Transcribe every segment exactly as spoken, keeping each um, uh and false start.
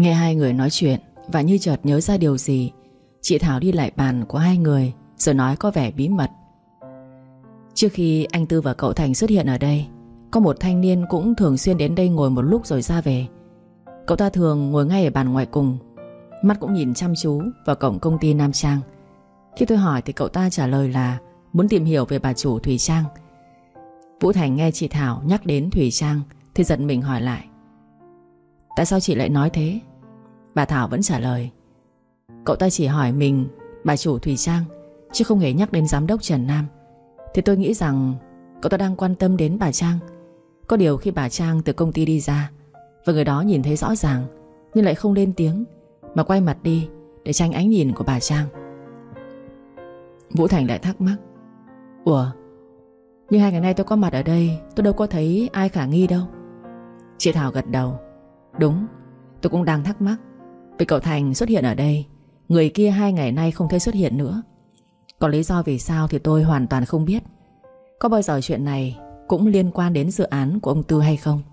Nghe hai người nói chuyện và như chợt nhớ ra điều gì, chị Thảo đi lại bàn của hai người rồi nói có vẻ bí mật. Trước khi anh Tư và cậu Thành xuất hiện ở đây, có một thanh niên cũng thường xuyên đến đây ngồi một lúc rồi ra về. Cậu ta thường ngồi ngay ở bàn ngoài cùng, mắt cũng nhìn chăm chú vào cổng công ty Nam Trang. Khi tôi hỏi thì cậu ta trả lời là muốn tìm hiểu về bà chủ Thùy Trang. Vũ Thành nghe chị Thảo nhắc đến Thùy Trang thì giật mình hỏi lại: tại sao chị lại nói thế? Bà Thảo vẫn trả lời: cậu ta chỉ hỏi mình bà chủ Thùy Trang, chứ không hề nhắc đến giám đốc Trần Nam. Thì tôi nghĩ rằng cậu ta đang quan tâm đến bà Trang. Có điều khi bà Trang từ công ty đi ra và người đó nhìn thấy rõ ràng, nhưng lại không lên tiếng mà quay mặt đi để tránh ánh nhìn của bà Trang. Vũ Thành lại thắc mắc: ủa, nhưng hai ngày nay tôi có mặt ở đây, tôi đâu có thấy ai khả nghi đâu. Chị Thảo gật đầu: đúng, tôi cũng đang thắc mắc. Vì cậu Thành xuất hiện ở đây, người kia hai ngày nay không thấy xuất hiện nữa. Còn lý do vì sao thì tôi hoàn toàn không biết. Có bao giờ chuyện này cũng liên quan đến dự án của ông Tư hay không?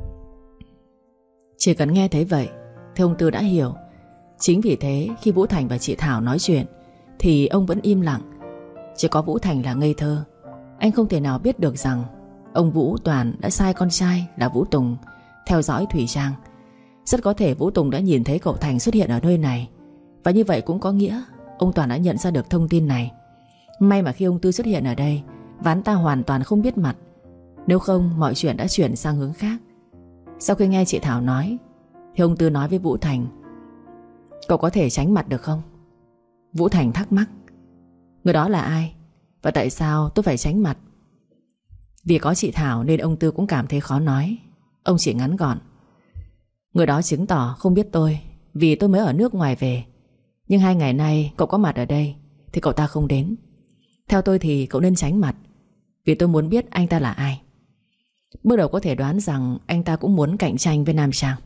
Chỉ cần nghe thấy vậy thì ông Tư đã hiểu. Chính vì thế khi Vũ Thành và chị Thảo nói chuyện thì ông vẫn im lặng. Chỉ có Vũ Thành là ngây thơ. Anh không thể nào biết được rằng ông Vũ Toàn đã sai con trai là Vũ Tùng theo dõi Thùy Trang. Rất có thể Vũ Tùng đã nhìn thấy cậu Thành xuất hiện ở nơi này, và như vậy cũng có nghĩa ông Toàn đã nhận ra được thông tin này. May mà khi ông Tư xuất hiện ở đây và hắn ta hoàn toàn không biết mặt, nếu không mọi chuyện đã chuyển sang hướng khác. Sau khi nghe chị Thảo nói thì ông Tư nói với Vũ Thành: cậu có thể tránh mặt được không? Vũ Thành thắc mắc: người đó là ai? Và tại sao tôi phải tránh mặt? Vì có chị Thảo nên ông Tư cũng cảm thấy khó nói. Ông chỉ ngắn gọn: người đó chứng tỏ không biết tôi, vì tôi mới ở nước ngoài về. Nhưng hai ngày nay cậu có mặt ở đây thì cậu ta không đến. Theo tôi thì cậu nên tránh mặt, vì tôi muốn biết anh ta là ai. Bước đầu có thể đoán rằng anh ta cũng muốn cạnh tranh với Nam Trang.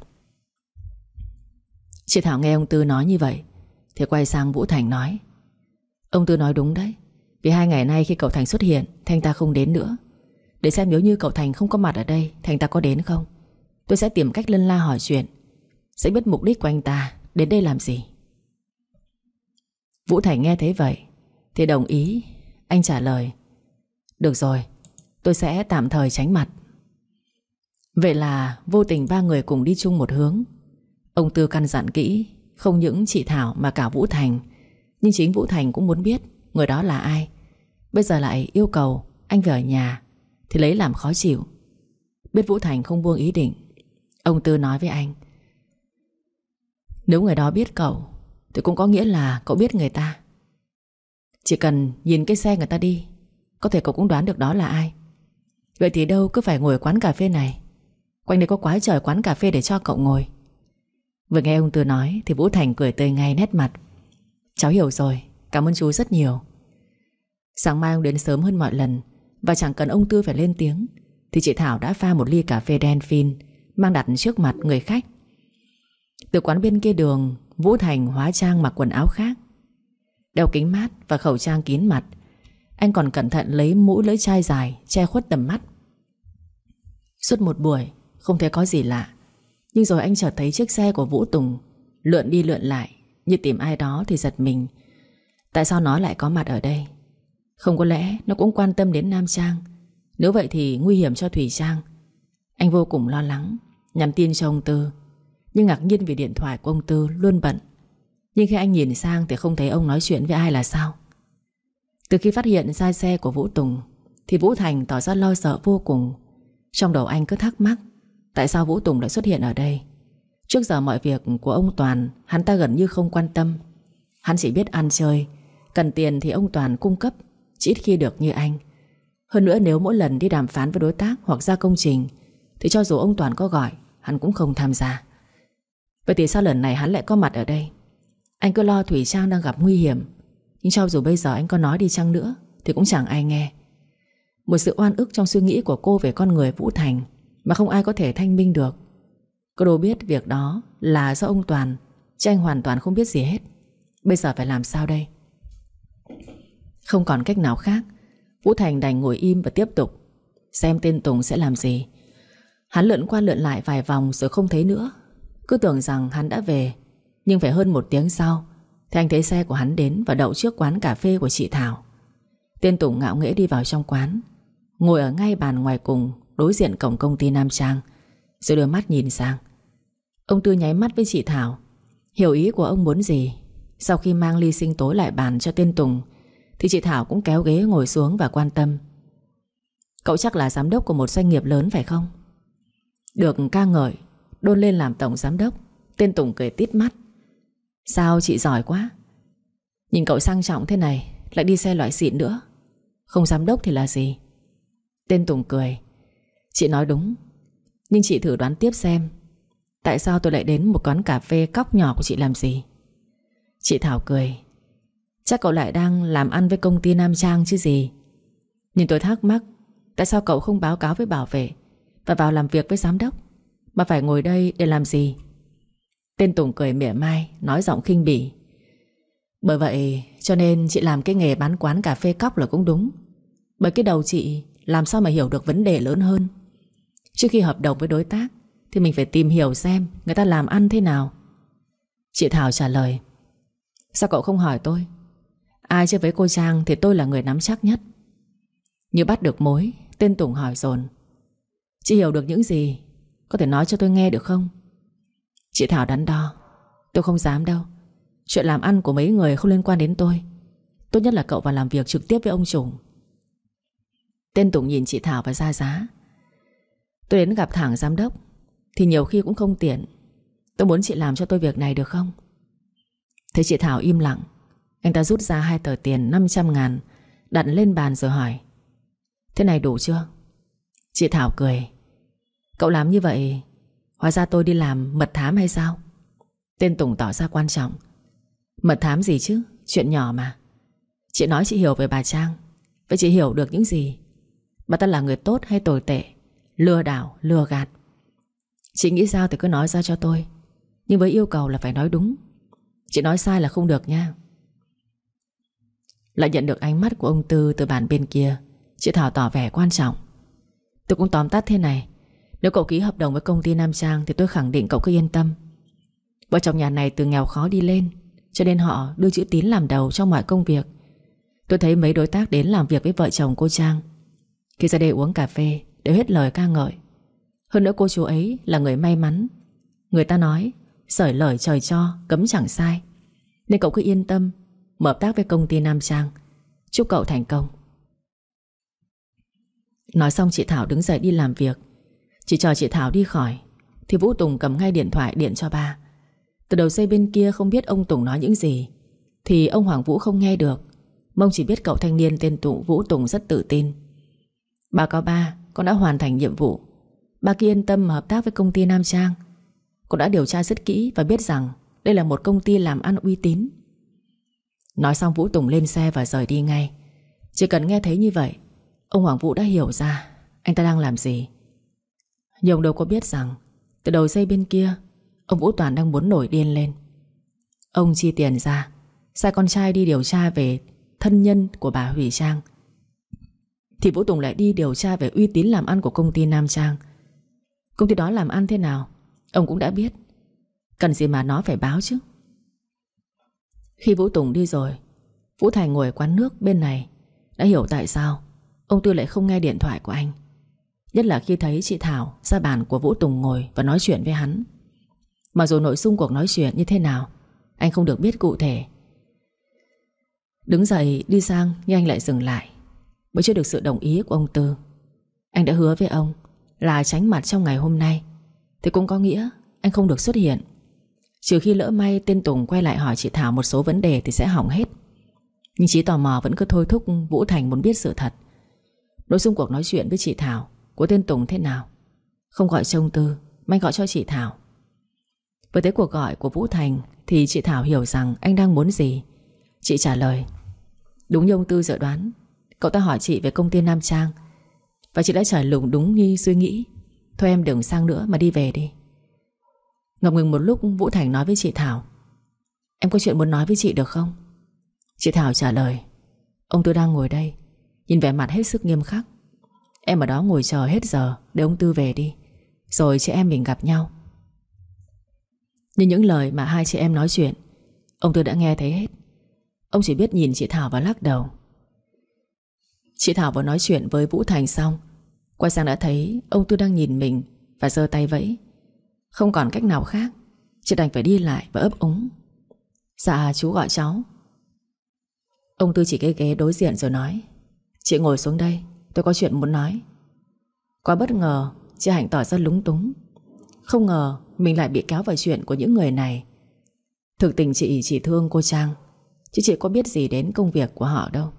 Chị Thảo nghe ông Tư nói như vậy thì quay sang Vũ Thành nói: ông Tư nói đúng đấy. Vì hai ngày nay khi cậu Thành xuất hiện thì anh ta không đến nữa. Để xem nếu như cậu Thành không có mặt ở đây thì anh ta có đến không. Tôi sẽ tìm cách lân la hỏi chuyện, sẽ biết mục đích của anh ta đến đây làm gì. Vũ Thành nghe thấy vậy thì đồng ý. Anh trả lời: được rồi, tôi sẽ tạm thời tránh mặt. Vậy là vô tình ba người cùng đi chung một hướng. Ông Tư căn dặn kỹ, không những chị Thảo mà cả Vũ Thành. Nhưng chính Vũ Thành cũng muốn biết người đó là ai. Bây giờ lại yêu cầu anh về ở nhà thì lấy làm khó chịu. Biết Vũ Thành không buông ý định, ông Tư nói với anh: nếu người đó biết cậu thì cũng có nghĩa là cậu biết người ta. Chỉ cần nhìn cái xe người ta đi, có thể cậu cũng đoán được đó là ai. Vậy thì đâu cứ phải ngồi ở quán cà phê này. Quanh đây có quá trời quán cà phê để cho cậu ngồi. Vừa nghe ông Tư nói thì Vũ Thành cười tươi ngay nét mặt: cháu hiểu rồi, cảm ơn chú rất nhiều. Sáng mai ông đến sớm hơn mọi lần, và chẳng cần ông Tư phải lên tiếng thì chị Thảo đã pha một ly cà phê đen phin mang đặt trước mặt người khách. Từ quán bên kia đường, Vũ Thành hóa trang mặc quần áo khác, đeo kính mát và khẩu trang kín mặt. Anh còn cẩn thận lấy mũ lưỡi chai dài che khuất tầm mắt. Suốt một buổi không thấy có gì lạ, nhưng rồi anh chợt thấy chiếc xe của Vũ Tùng lượn đi lượn lại như tìm ai đó thì giật mình. Tại sao nó lại có mặt ở đây? Không có lẽ nó cũng quan tâm đến Nam Trang? Nếu vậy thì nguy hiểm cho Thùy Trang. Anh vô cùng lo lắng, nhắn tin cho ông Tư, nhưng ngạc nhiên vì điện thoại của ông Tư luôn bận. Nhưng khi anh nhìn sang thì không thấy ông nói chuyện với ai là sao. Từ khi phát hiện ra xe của Vũ Tùng thì Vũ Thành tỏ ra lo sợ vô cùng. Trong đầu anh cứ thắc mắc tại sao Vũ Tùng lại xuất hiện ở đây. Trước giờ mọi việc của ông Toàn hắn ta gần như không quan tâm. Hắn chỉ biết ăn chơi, cần tiền thì ông Toàn cung cấp, chỉ ít khi được như anh. Hơn nữa nếu mỗi lần đi đàm phán với đối tác hoặc ra công trình thì cho dù ông Toàn có gọi, hắn cũng không tham gia. Vậy thì sao lần này hắn lại có mặt ở đây? Anh cứ lo Thùy Trang đang gặp nguy hiểm, nhưng cho dù bây giờ anh có nói đi chăng nữa thì cũng chẳng ai nghe. Một sự oan ức trong suy nghĩ của cô về con người Vũ Thành mà không ai có thể thanh minh được. Cô đâu biết việc đó là do ông Toàn, chứ anh hoàn toàn không biết gì hết. Bây giờ phải làm sao đây? Không còn cách nào khác, Vũ Thành đành ngồi im và tiếp tục xem tên Tùng sẽ làm gì. Hắn lượn qua lượn lại vài vòng rồi không thấy nữa. Cứ tưởng rằng hắn đã về, nhưng phải hơn một tiếng sau thì anh thấy xe của hắn đến và đậu trước quán cà phê của chị Thảo. Tên Tùng ngạo nghễ đi vào trong quán, ngồi ở ngay bàn ngoài cùng, đối diện cổng công ty Nam Trang, rồi đưa mắt nhìn sang. Ông Tư nháy mắt với chị Thảo, hiểu ý của ông muốn gì. Sau khi mang ly sinh tố lại bàn cho tên Tùng thì chị Thảo cũng kéo ghế ngồi xuống và quan tâm: "Cậu chắc là giám đốc của một doanh nghiệp lớn phải không?" Được ca ngợi, đôn lên làm tổng giám đốc, tên Tùng cười tít mắt: "Sao chị giỏi quá. Nhìn cậu sang trọng thế này, lại đi xe loại xịn nữa. Không giám đốc thì là gì?" Tên Tùng cười: "Chị nói đúng. Nhưng chị thử đoán tiếp xem, tại sao tôi lại đến một quán cà phê cóc nhỏ của chị làm gì?" Chị Thảo cười: "Chắc cậu lại đang làm ăn với công ty Nam Trang chứ gì. Nhưng tôi thắc mắc, tại sao cậu không báo cáo với bảo vệ và vào làm việc với giám đốc, mà phải ngồi đây để làm gì?" Tên Tùng cười mỉa mai, nói giọng khinh bỉ: "Bởi vậy cho nên chị làm cái nghề bán quán cà phê cóc là cũng đúng. Bởi cái đầu chị làm sao mà hiểu được vấn đề lớn hơn. Trước khi hợp đồng với đối tác thì mình phải tìm hiểu xem người ta làm ăn thế nào." Chị Thảo trả lời: "Sao cậu không hỏi tôi? Ai chơi với cô Trang thì tôi là người nắm chắc nhất." Như bắt được mối, tên Tùng hỏi dồn: "Chị hiểu được những gì? Có thể nói cho tôi nghe được không?" Chị Thảo đắn đo: "Tôi không dám đâu. Chuyện làm ăn của mấy người không liên quan đến tôi. Tốt nhất là cậu vào làm việc trực tiếp với ông chủ." Tên Tùng nhìn chị Thảo và ra giá: "Tôi đến gặp thẳng giám đốc thì nhiều khi cũng không tiện. Tôi muốn chị làm cho tôi việc này được không?" Thấy chị Thảo im lặng, anh ta rút ra hai tờ tiền năm trăm ngàn, đặt lên bàn rồi hỏi: "Thế này đủ chưa?" Chị Thảo cười: "Cậu làm như vậy, hóa ra tôi đi làm mật thám hay sao?" Tên Tùng tỏ ra quan trọng: "Mật thám gì chứ, chuyện nhỏ mà. Chị nói chị hiểu về bà Trang, vậy chị hiểu được những gì? Bà ta là người tốt hay tồi tệ, lừa đảo, lừa gạt? Chị nghĩ sao thì cứ nói ra cho tôi, nhưng với yêu cầu là phải nói đúng. Chị nói sai là không được nha." Lại nhận được ánh mắt của ông Tư từ bàn bên kia, chị Thảo tỏ vẻ quan trọng: "Tôi cũng tóm tắt thế này. Nếu cậu ký hợp đồng với công ty Nam Trang thì tôi khẳng định cậu cứ yên tâm. Vợ chồng nhà này từ nghèo khó đi lên, cho nên họ đưa chữ tín làm đầu trong mọi công việc. Tôi thấy mấy đối tác đến làm việc với vợ chồng cô Trang, khi ra đây uống cà phê đều hết lời ca ngợi. Hơn nữa cô chú ấy là người may mắn. Người ta nói sởi lời trời cho, cấm chẳng sai. Nên cậu cứ yên tâm mở hợp tác với công ty Nam Trang. Chúc cậu thành công." Nói xong chị Thảo đứng dậy đi làm việc. Chỉ chờ chị Thảo đi khỏi thì Vũ Tùng cầm ngay điện thoại điện cho ba. Từ đầu dây bên kia không biết ông Tùng nói những gì thì ông Hoàng Vũ không nghe được. Mông chỉ biết cậu thanh niên tên Tùng Vũ Tùng rất tự tin: "Báo cáo ba, con đã hoàn thành nhiệm vụ. Ba cứ yên tâm mà hợp tác với công ty Nam Trang. Con đã điều tra rất kỹ và biết rằng đây là một công ty làm ăn uy tín." Nói xong Vũ Tùng lên xe và rời đi ngay. Chỉ cần nghe thấy như vậy, ông Hoàng Vũ đã hiểu ra anh ta đang làm gì. Nhưng ông đâu có biết rằng từ đầu dây bên kia ông Vũ Toàn đang muốn nổi điên lên. Ông chi tiền ra, sai con trai đi điều tra về thân nhân của bà Hủy Trang, thì Vũ Tùng lại đi điều tra về uy tín làm ăn của công ty Nam Trang. Công ty đó làm ăn thế nào ông cũng đã biết, cần gì mà nó phải báo chứ. Khi Vũ Tùng đi rồi, Vũ Thành ngồi ở quán nước bên này đã hiểu tại sao ông Tư lại không nghe điện thoại của anh. Nhất là khi thấy chị Thảo ra bàn của Vũ Tùng ngồi và nói chuyện với hắn. Mặc dù nội dung cuộc nói chuyện như thế nào anh không được biết cụ thể. Đứng dậy đi sang nhưng anh lại dừng lại, bởi chưa được sự đồng ý của ông Tư. Anh đã hứa với ông là tránh mặt trong ngày hôm nay, thì cũng có nghĩa anh không được xuất hiện. Trừ khi lỡ may tên Tùng quay lại hỏi chị Thảo một số vấn đề thì sẽ hỏng hết. Nhưng trí tò mò vẫn cứ thôi thúc Vũ Thành muốn biết sự thật. Nội dung cuộc nói chuyện với chị Thảo của tên Tùng thế nào. Không gọi cho ông Tư mà anh gọi cho chị Thảo. Với tới cuộc gọi của Vũ Thành thì chị Thảo hiểu rằng anh đang muốn gì. Chị trả lời: "Đúng như ông Tư dự đoán, cậu ta hỏi chị về công ty Nam Trang và chị đã trả lời đúng như suy nghĩ. Thôi em đừng sang nữa mà đi về đi." Ngập ngừng một lúc, Vũ Thành nói với chị Thảo: "Em có chuyện muốn nói với chị được không?" Chị Thảo trả lời: "Ông Tư đang ngồi đây, nhìn vẻ mặt hết sức nghiêm khắc. Em ở đó ngồi chờ hết giờ để ông Tư về đi, rồi chị em mình gặp nhau." Nhưng những lời mà hai chị em nói chuyện, ông Tư đã nghe thấy hết. Ông chỉ biết nhìn chị Thảo và lắc đầu. Chị Thảo vừa nói chuyện với Vũ Thành xong, quay sang đã thấy ông Tư đang nhìn mình và giơ tay vẫy. Không còn cách nào khác, chị đành phải đi lại và ấp úng. Dạ chú gọi cháu. Ông Tư chỉ cái ghế đối diện rồi nói: Chị ngồi xuống đây, tôi có chuyện muốn nói. Quá bất ngờ, chị Hạnh tỏ ra lúng túng. Không ngờ mình lại bị kéo vào chuyện của những người này. Thực tình chị chỉ thương cô Trang, chứ chị có biết gì đến công việc của họ đâu.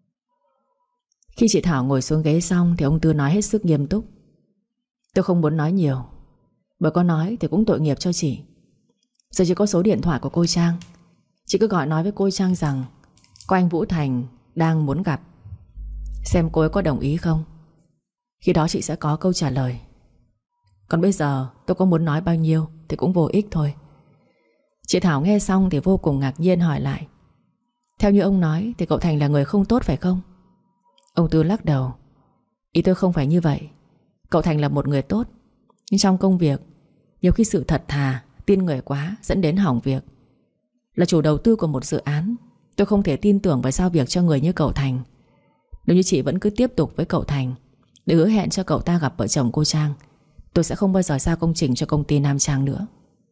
Khi chị Thảo ngồi xuống ghế xong thì ông Tư nói hết sức nghiêm túc: Tôi không muốn nói nhiều, bởi có nói thì cũng tội nghiệp cho chị. Giờ chỉ có số điện thoại của cô Trang. Chị cứ gọi nói với cô Trang rằng có anh Vũ Thành đang muốn gặp, xem cô ấy có đồng ý không. Khi đó chị sẽ có câu trả lời. Còn bây giờ tôi có muốn nói bao nhiêu thì cũng vô ích thôi. Chị Thảo nghe xong thì vô cùng ngạc nhiên hỏi lại: Theo như ông nói thì cậu Thành là người không tốt phải không? Ông Tư lắc đầu: Ý tôi không phải như vậy. Cậu Thành là một người tốt, nhưng trong công việc nhiều khi sự thật thà, tin người quá dẫn đến hỏng việc. Là chủ đầu tư của một dự án, tôi không thể tin tưởng và giao việc cho người như cậu Thành. Nếu như chị vẫn cứ tiếp tục với cậu Thành để hứa hẹn cho cậu ta gặp vợ chồng cô Trang, tôi sẽ không bao giờ giao công trình cho công ty Nam Trang nữa.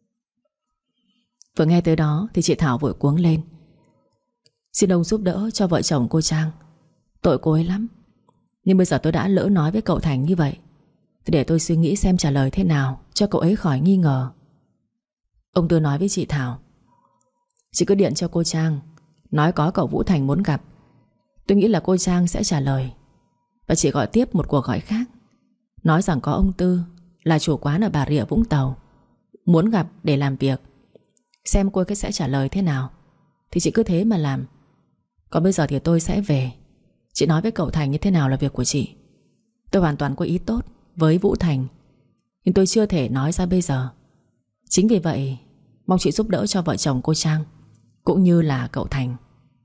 Vừa nghe tới đó thì chị Thảo vội cuống lên: Xin ông giúp đỡ cho vợ chồng cô Trang. Tội cô ấy lắm. Nhưng bây giờ tôi đã lỡ nói với cậu Thành như vậy thì để tôi suy nghĩ xem trả lời thế nào cho cậu ấy khỏi nghi ngờ. Ông Tư nói với chị Thảo: Chị cứ điện cho cô Trang, nói có cậu Vũ Thành muốn gặp. Tôi nghĩ là cô Trang sẽ trả lời. Và chị gọi tiếp một cuộc gọi khác, nói rằng có ông Tư là chủ quán ở Bà Rịa Vũng Tàu muốn gặp để làm việc. Xem cô ấy sẽ trả lời thế nào thì chị cứ thế mà làm. Còn bây giờ thì tôi sẽ về. Chị nói với cậu Thành như thế nào là việc của chị. Tôi hoàn toàn có ý tốt với Vũ Thành, nhưng tôi chưa thể nói ra bây giờ. Chính vì vậy mong chị giúp đỡ cho vợ chồng cô Trang cũng như là cậu Thành.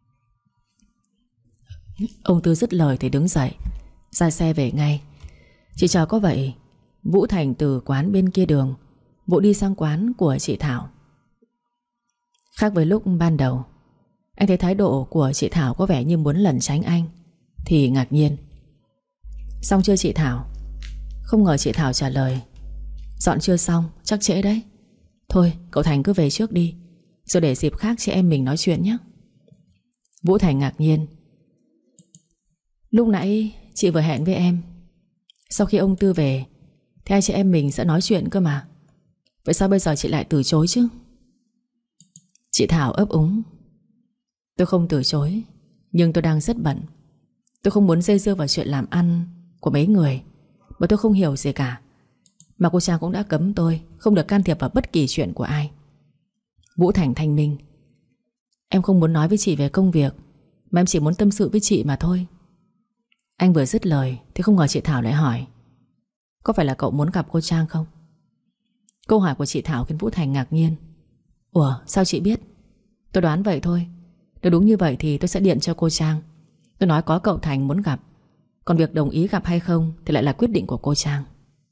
Ông Tư dứt lời thì đứng dậy ra xe về ngay. Chỉ chờ có vậy, Vũ Thành từ quán bên kia đường vội đi sang quán của chị Thảo. Khác với lúc ban đầu, anh thấy thái độ của chị Thảo có vẻ như muốn lẩn tránh anh thì ngạc nhiên: Xong chưa chị Thảo? Không ngờ chị Thảo trả lời: Dọn chưa xong, chắc trễ đấy. Thôi cậu Thành cứ về trước đi, rồi để dịp khác chị em mình nói chuyện nhé. Vũ Thành ngạc nhiên: Lúc nãy chị vừa hẹn với em, sau khi ông Tư về thì hai chị em mình sẽ nói chuyện cơ mà. Vậy sao bây giờ chị lại từ chối chứ? Chị Thảo ấp úng: Tôi không từ chối, nhưng tôi đang rất bận. Tôi không muốn dây dưa vào chuyện làm ăn của mấy người, bởi tôi không hiểu gì cả. Mà cô Trang cũng đã cấm tôi không được can thiệp vào bất kỳ chuyện của ai. Vũ Thành thanh minh: Em không muốn nói với chị về công việc, mà em chỉ muốn tâm sự với chị mà thôi. Anh vừa dứt lời thì không ngờ chị Thảo lại hỏi: Có phải là cậu muốn gặp cô Trang không? Câu hỏi của chị Thảo khiến Vũ Thành ngạc nhiên: Ủa sao chị biết? Tôi đoán vậy thôi. Nếu đúng như vậy thì tôi sẽ điện cho cô Trang. Tôi nói có cậu Thành muốn gặp, còn việc đồng ý gặp hay không thì lại là quyết định của cô Trang.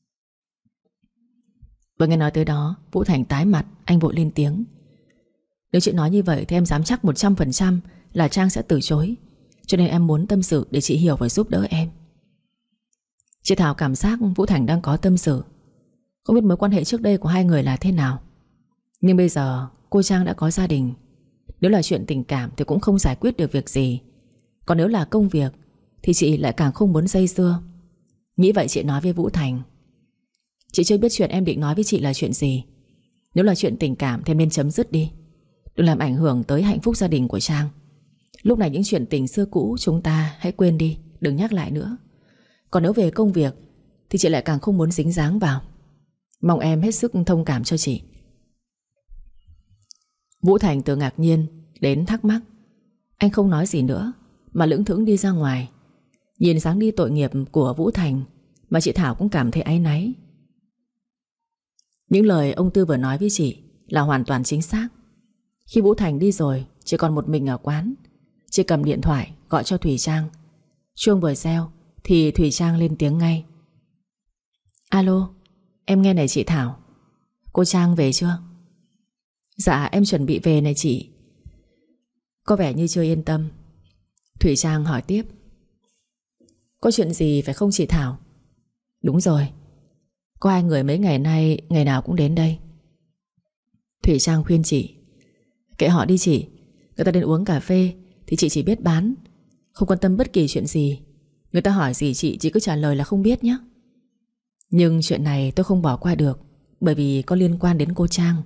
Vừa nghe nói tới đó, Vũ Thành tái mặt. Anh vội lên tiếng: Nếu chị nói như vậy thì em dám chắc một trăm phần trăm là Trang sẽ từ chối. Cho nên em muốn tâm sự để chị hiểu và giúp đỡ em. Chị Thảo cảm giác Vũ Thành đang có tâm sự, không biết mối quan hệ trước đây của hai người là thế nào. Nhưng bây giờ cô Trang đã có gia đình. Nếu là chuyện tình cảm thì cũng không giải quyết được việc gì. Còn nếu là công việc thì chị lại càng không muốn dây dưa. Nghĩ vậy chị nói với Vũ Thành: Chị chưa biết chuyện em định nói với chị là chuyện gì. Nếu là chuyện tình cảm thì em nên chấm dứt đi, đừng làm ảnh hưởng tới hạnh phúc gia đình của Trang. Lúc này những chuyện tình xưa cũ chúng ta hãy quên đi, đừng nhắc lại nữa. Còn nếu về công việc thì chị lại càng không muốn dính dáng vào. Mong em hết sức thông cảm cho chị. Vũ Thành từ ngạc nhiên đến thắc mắc. Anh không nói gì nữa mà lững thững đi ra ngoài. Nhìn dáng đi tội nghiệp của Vũ Thành mà chị Thảo cũng cảm thấy áy náy. Những lời ông Tư vừa nói với chị là hoàn toàn chính xác. Khi Vũ Thành đi rồi, chỉ còn một mình ở quán. Chị cầm điện thoại gọi cho Thủy Trang. Chuông vừa reo thì Thủy Trang lên tiếng ngay: Alo, em nghe này chị Thảo. Cô Trang về chưa? Dạ em chuẩn bị về này chị. Có vẻ như chưa yên tâm. Thủy Trang hỏi tiếp. Có chuyện gì phải không chị Thảo? Đúng rồi, có hai người mấy ngày nay ngày nào cũng đến đây. Thủy Trang khuyên chị. Kệ họ đi chị. Người ta đến uống cà phê thì chị chỉ biết bán, không quan tâm bất kỳ chuyện gì. Người ta hỏi gì chị chỉ cứ trả lời là không biết nhé. Nhưng chuyện này tôi không bỏ qua được, bởi vì có liên quan đến cô Trang.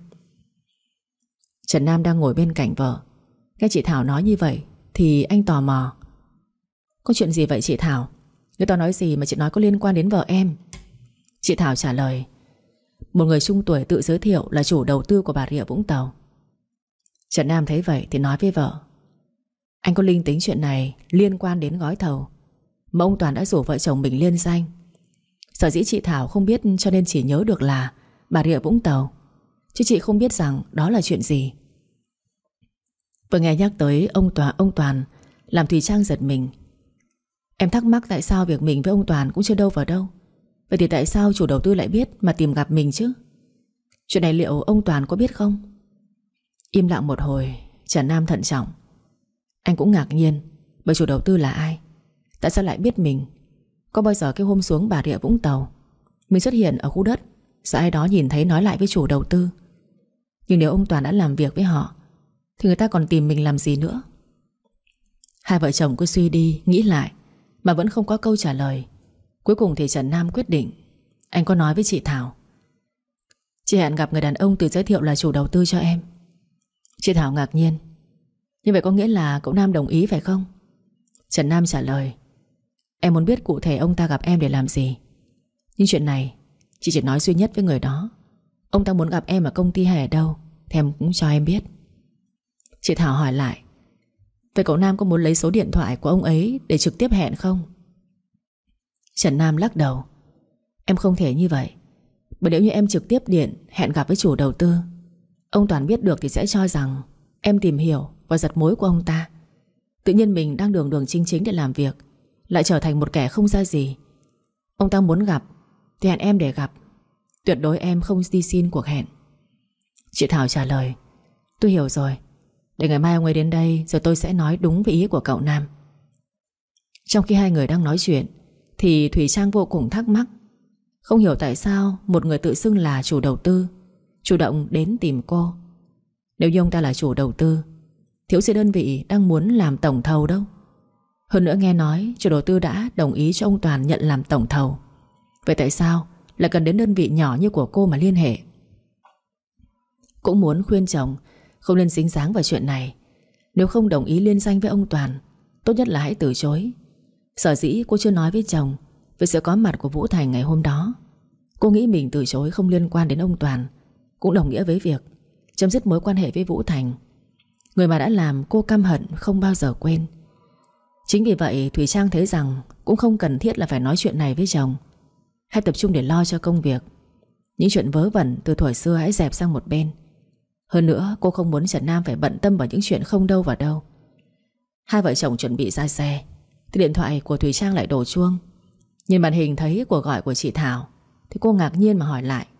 Trần Nam đang ngồi bên cạnh vợ. Nghe chị Thảo nói như vậy thì anh tò mò. Có chuyện gì vậy chị Thảo? Người ta nói gì mà chị nói có liên quan đến vợ em? Chị Thảo trả lời. Một người trung tuổi tự giới thiệu là chủ đầu tư của Bà Rịa Vũng Tàu. Trần Nam thấy vậy thì nói với vợ. Anh có linh tính chuyện này liên quan đến gói thầu mà ông Toàn đã rủ vợ chồng mình liên danh. Sở dĩ chị Thảo không biết cho nên chỉ nhớ được là Bà Rịa Vũng Tàu, chứ chị không biết rằng đó là chuyện gì. Vừa nghe nhắc tới ông Toàn, ông Toàn làm Thùy Trang giật mình. Em thắc mắc tại sao việc mình với ông Toàn cũng chưa đâu vào đâu. Vậy thì tại sao chủ đầu tư lại biết mà tìm gặp mình chứ? Chuyện này liệu ông Toàn có biết không? Im lặng một hồi, Trần Nam thận trọng. Anh cũng ngạc nhiên, bởi chủ đầu tư là ai? Tại sao lại biết mình? Có bao giờ cái hôm xuống Bà Rịa Vũng Tàu mình xuất hiện ở khu đất, sợ ai đó nhìn thấy nói lại với chủ đầu tư. Nhưng nếu ông Toàn đã làm việc với họ thì người ta còn tìm mình làm gì nữa? Hai vợ chồng cứ suy đi, nghĩ lại mà vẫn không có câu trả lời. Cuối cùng thì Trần Nam quyết định. Anh có nói với chị Thảo. Chị hẹn gặp người đàn ông tự giới thiệu là chủ đầu tư cho em. Chị Thảo ngạc nhiên. Như vậy có nghĩa là cậu Nam đồng ý phải không? Trần Nam trả lời. Em muốn biết cụ thể ông ta gặp em để làm gì. Nhưng chuyện này chị chỉ nói duy nhất với người đó. Ông ta muốn gặp em ở công ty hay ở đâu thì em cũng cho em biết. Chị Thảo hỏi lại. Vậy cậu Nam có muốn lấy số điện thoại của ông ấy để trực tiếp hẹn không? Trần Nam lắc đầu. Em không thể như vậy. Bởi nếu như em trực tiếp điện hẹn gặp với chủ đầu tư, ông Toàn biết được thì sẽ cho rằng em tìm hiểu và giật mối của ông ta. Tự nhiên mình đang đường đường chính chính để làm việc lại trở thành một kẻ không ra gì. Ông ta muốn gặp thì hẹn em để gặp. Tuyệt đối em không đi xin cuộc hẹn. Chị Thảo trả lời. Tôi hiểu rồi. Để ngày mai ông ấy đến đây rồi tôi sẽ nói đúng với ý của cậu Nam. Trong khi hai người đang nói chuyện thì Thủy Trang vô cùng thắc mắc. Không hiểu tại sao một người tự xưng là chủ đầu tư chủ động đến tìm cô. Nếu như ông ta là chủ đầu tư, thiếu gì đơn vị đang muốn làm tổng thầu đâu. Hơn nữa nghe nói chủ đầu tư đã đồng ý cho ông Toàn nhận làm tổng thầu. Vậy tại sao lại cần đến đơn vị nhỏ như của cô mà liên hệ? Cũng muốn khuyên chồng không nên dính dáng vào chuyện này. Nếu không đồng ý liên danh với ông Toàn, tốt nhất là hãy từ chối. Sở dĩ cô chưa nói với chồng về sự có mặt của Vũ Thành ngày hôm đó. Cô nghĩ mình từ chối không liên quan đến ông Toàn cũng đồng nghĩa với việc chấm dứt mối quan hệ với Vũ Thành, người mà đã làm cô căm hận không bao giờ quên. Chính vì vậy Thủy Trang thấy rằng cũng không cần thiết là phải nói chuyện này với chồng. Hãy tập trung để lo cho công việc. Những chuyện vớ vẩn từ thuở xưa hãy dẹp sang một bên. Hơn nữa cô không muốn Trần Nam phải bận tâm vào những chuyện không đâu vào đâu. Hai vợ chồng chuẩn bị ra xe thì điện thoại của Thủy Trang lại đổ chuông. Nhìn màn hình thấy cuộc gọi của chị Thảo thì cô ngạc nhiên mà hỏi lại.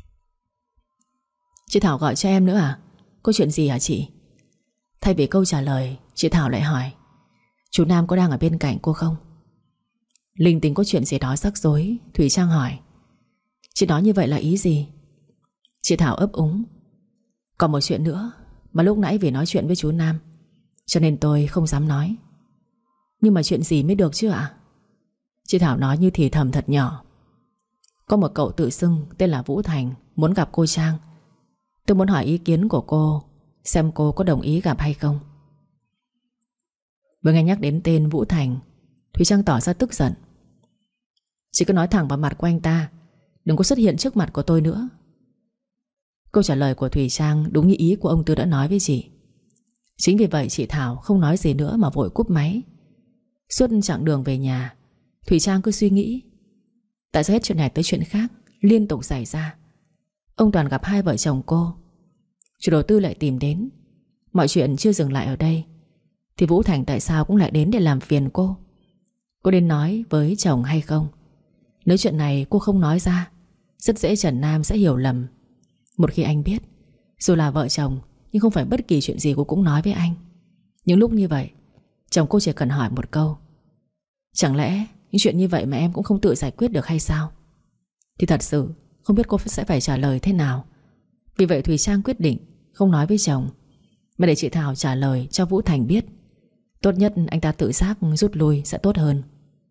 Chị Thảo gọi cho em nữa à? Có chuyện gì hả chị? Thay vì câu trả lời, chị Thảo lại hỏi. Chú Nam có đang ở bên cạnh cô không? Linh tính có chuyện gì đó rắc rối, Thủy Trang hỏi. Chị nói như vậy là ý gì? Chị Thảo ấp úng. Còn một chuyện nữa mà lúc nãy vì nói chuyện với chú Nam cho nên tôi không dám nói. Nhưng mà chuyện gì mới được chứ ạ? Chị Thảo nói như thì thầm thật nhỏ. Có một cậu tự xưng tên là Vũ Thành muốn gặp cô Trang. Tôi muốn hỏi ý kiến của cô, xem cô có đồng ý gặp hay không. Vừa nghe nhắc đến tên Vũ Thành, Thùy Trang tỏ ra tức giận. Chị cứ nói thẳng vào mặt của anh ta, đừng có xuất hiện trước mặt của tôi nữa. Câu trả lời của Thùy Trang đúng như ý của ông Tư đã nói với chị. Chính vì vậy chị Thảo không nói gì nữa mà vội cúp máy. Suốt chặng đường về nhà, Thùy Trang cứ suy nghĩ tại sao hết chuyện này tới chuyện khác liên tục xảy ra. Ông Toàn gặp hai vợ chồng cô, chủ đầu tư lại tìm đến. Mọi chuyện chưa dừng lại ở đây thì Vũ Thành tại sao cũng lại đến để làm phiền cô. Cô nên nói với chồng hay không? Nếu chuyện này cô không nói ra, rất dễ Trần Nam sẽ hiểu lầm. Một khi anh biết Dù là vợ chồng, nhưng không phải bất kỳ chuyện gì cô cũng nói với anh. Những lúc như vậy, chồng cô chỉ cần hỏi một câu: chẳng lẽ những chuyện như vậy mà em cũng không tự giải quyết được hay sao? Thì thật sự không biết cô sẽ phải trả lời thế nào. Vì vậy Thùy Trang quyết định không nói với chồng, mà để chị Thảo trả lời cho Vũ Thành biết. Tốt nhất anh ta tự giác rút lui sẽ tốt hơn.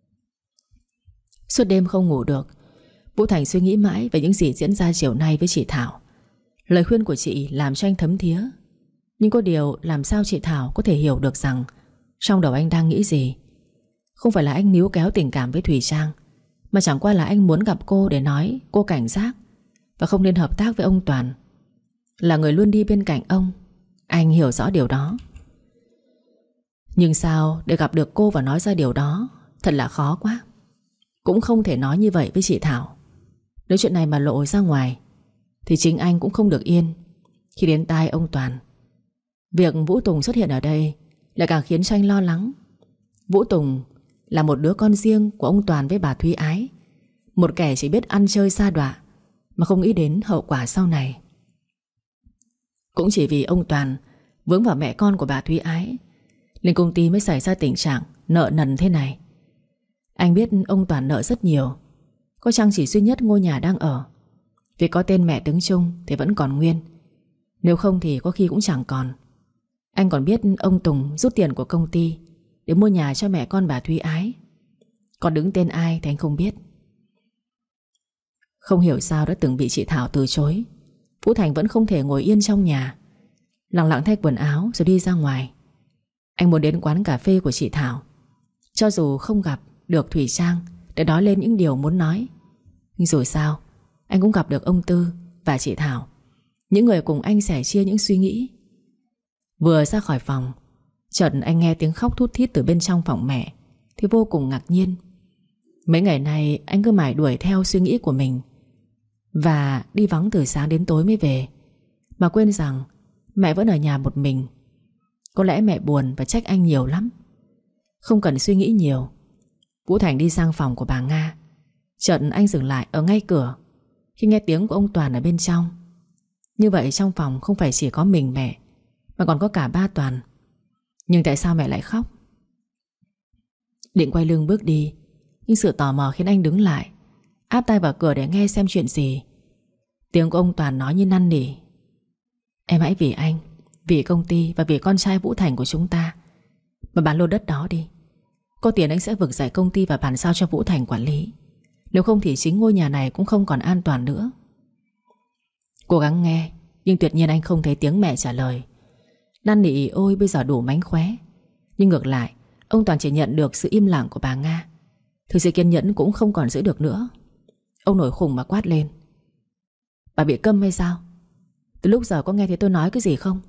Suốt đêm không ngủ được, Vũ Thành suy nghĩ mãi về những gì diễn ra chiều nay với chị Thảo. Lời khuyên của chị làm cho anh thấm thía, nhưng có điều làm sao chị Thảo có thể hiểu được rằng trong đầu anh đang nghĩ gì. Không phải là anh níu kéo tình cảm với Thùy Trang, mà chẳng qua là anh muốn gặp cô để nói cô cảnh giác và không nên hợp tác với ông Toàn. Là người luôn đi bên cạnh ông, anh hiểu rõ điều đó. Nhưng sao để gặp được cô và nói ra điều đó thật là khó quá. Cũng không thể nói như vậy với chị Thảo. Nếu chuyện này mà lộ ra ngoài thì chính anh cũng không được yên khi đến tai ông Toàn. Việc Vũ Tùng xuất hiện ở đây lại càng khiến cho anh lo lắng. Vũ Tùng là một đứa con riêng của ông Toàn với bà Thúy Ái, một kẻ chỉ biết ăn chơi sa đọa mà không nghĩ đến hậu quả sau này. Cũng chỉ vì ông Toàn vướng vào mẹ con của bà Thúy Ái nên công ty mới xảy ra tình trạng nợ nần thế này. Anh biết ông Toàn nợ rất nhiều, có chăng chỉ duy nhất ngôi nhà đang ở. Vì có tên mẹ đứng chung thì vẫn còn nguyên, nếu không thì có khi cũng chẳng còn. Anh còn biết ông Tùng rút tiền của công ty để mua nhà cho mẹ con bà Thúy Ái. Còn đứng tên ai thì anh không biết. Không hiểu sao đã từng bị chị Thảo từ chối, Vũ Thành vẫn không thể ngồi yên trong nhà. Lặng lặng thay quần áo rồi đi ra ngoài. Anh muốn đến quán cà phê của chị Thảo, cho dù không gặp được Thùy Trang để nói lên những điều muốn nói. Nhưng dù sao anh cũng gặp được ông Tư và chị Thảo, những người cùng anh sẻ chia những suy nghĩ. Vừa ra khỏi phòng, chợt anh nghe tiếng khóc thút thít từ bên trong phòng mẹ thì vô cùng ngạc nhiên. Mấy ngày nay anh cứ mải đuổi theo suy nghĩ của mình và đi vắng từ sáng đến tối mới về, mà quên rằng mẹ vẫn ở nhà một mình. Có lẽ mẹ buồn và trách anh nhiều lắm. Không cần suy nghĩ nhiều, Vũ Thành đi sang phòng của bà Nga. Chợt anh dừng lại ở ngay cửa khi nghe tiếng của ông Toàn ở bên trong. Như vậy trong phòng không phải chỉ có mình mẹ, mà còn có cả ba Toàn. Nhưng tại sao mẹ lại khóc? Định quay lưng bước đi, nhưng sự tò mò khiến anh đứng lại, áp tai vào cửa để nghe xem chuyện gì. Tiếng của ông Toàn nói như năn nỉ: em hãy vì anh, vì công ty và vì con trai Vũ Thành của chúng ta mà bán lô đất đó đi. Có tiền anh sẽ vực dậy công ty và bàn giao cho Vũ Thành quản lý. Nếu không thì chính ngôi nhà này cũng không còn an toàn nữa. Cố gắng nghe, nhưng tuyệt nhiên anh không thấy tiếng mẹ trả lời. Năn nỉ ôi bây giờ đủ mánh khóe. Nhưng ngược lại, ông Toàn chỉ nhận được sự im lặng của bà Nga. Thực sự kiên nhẫn cũng không còn giữ được nữa. Ông nổi khùng mà quát lên: bà bị câm hay sao? Từ lúc giờ có nghe thấy tôi nói cái gì không?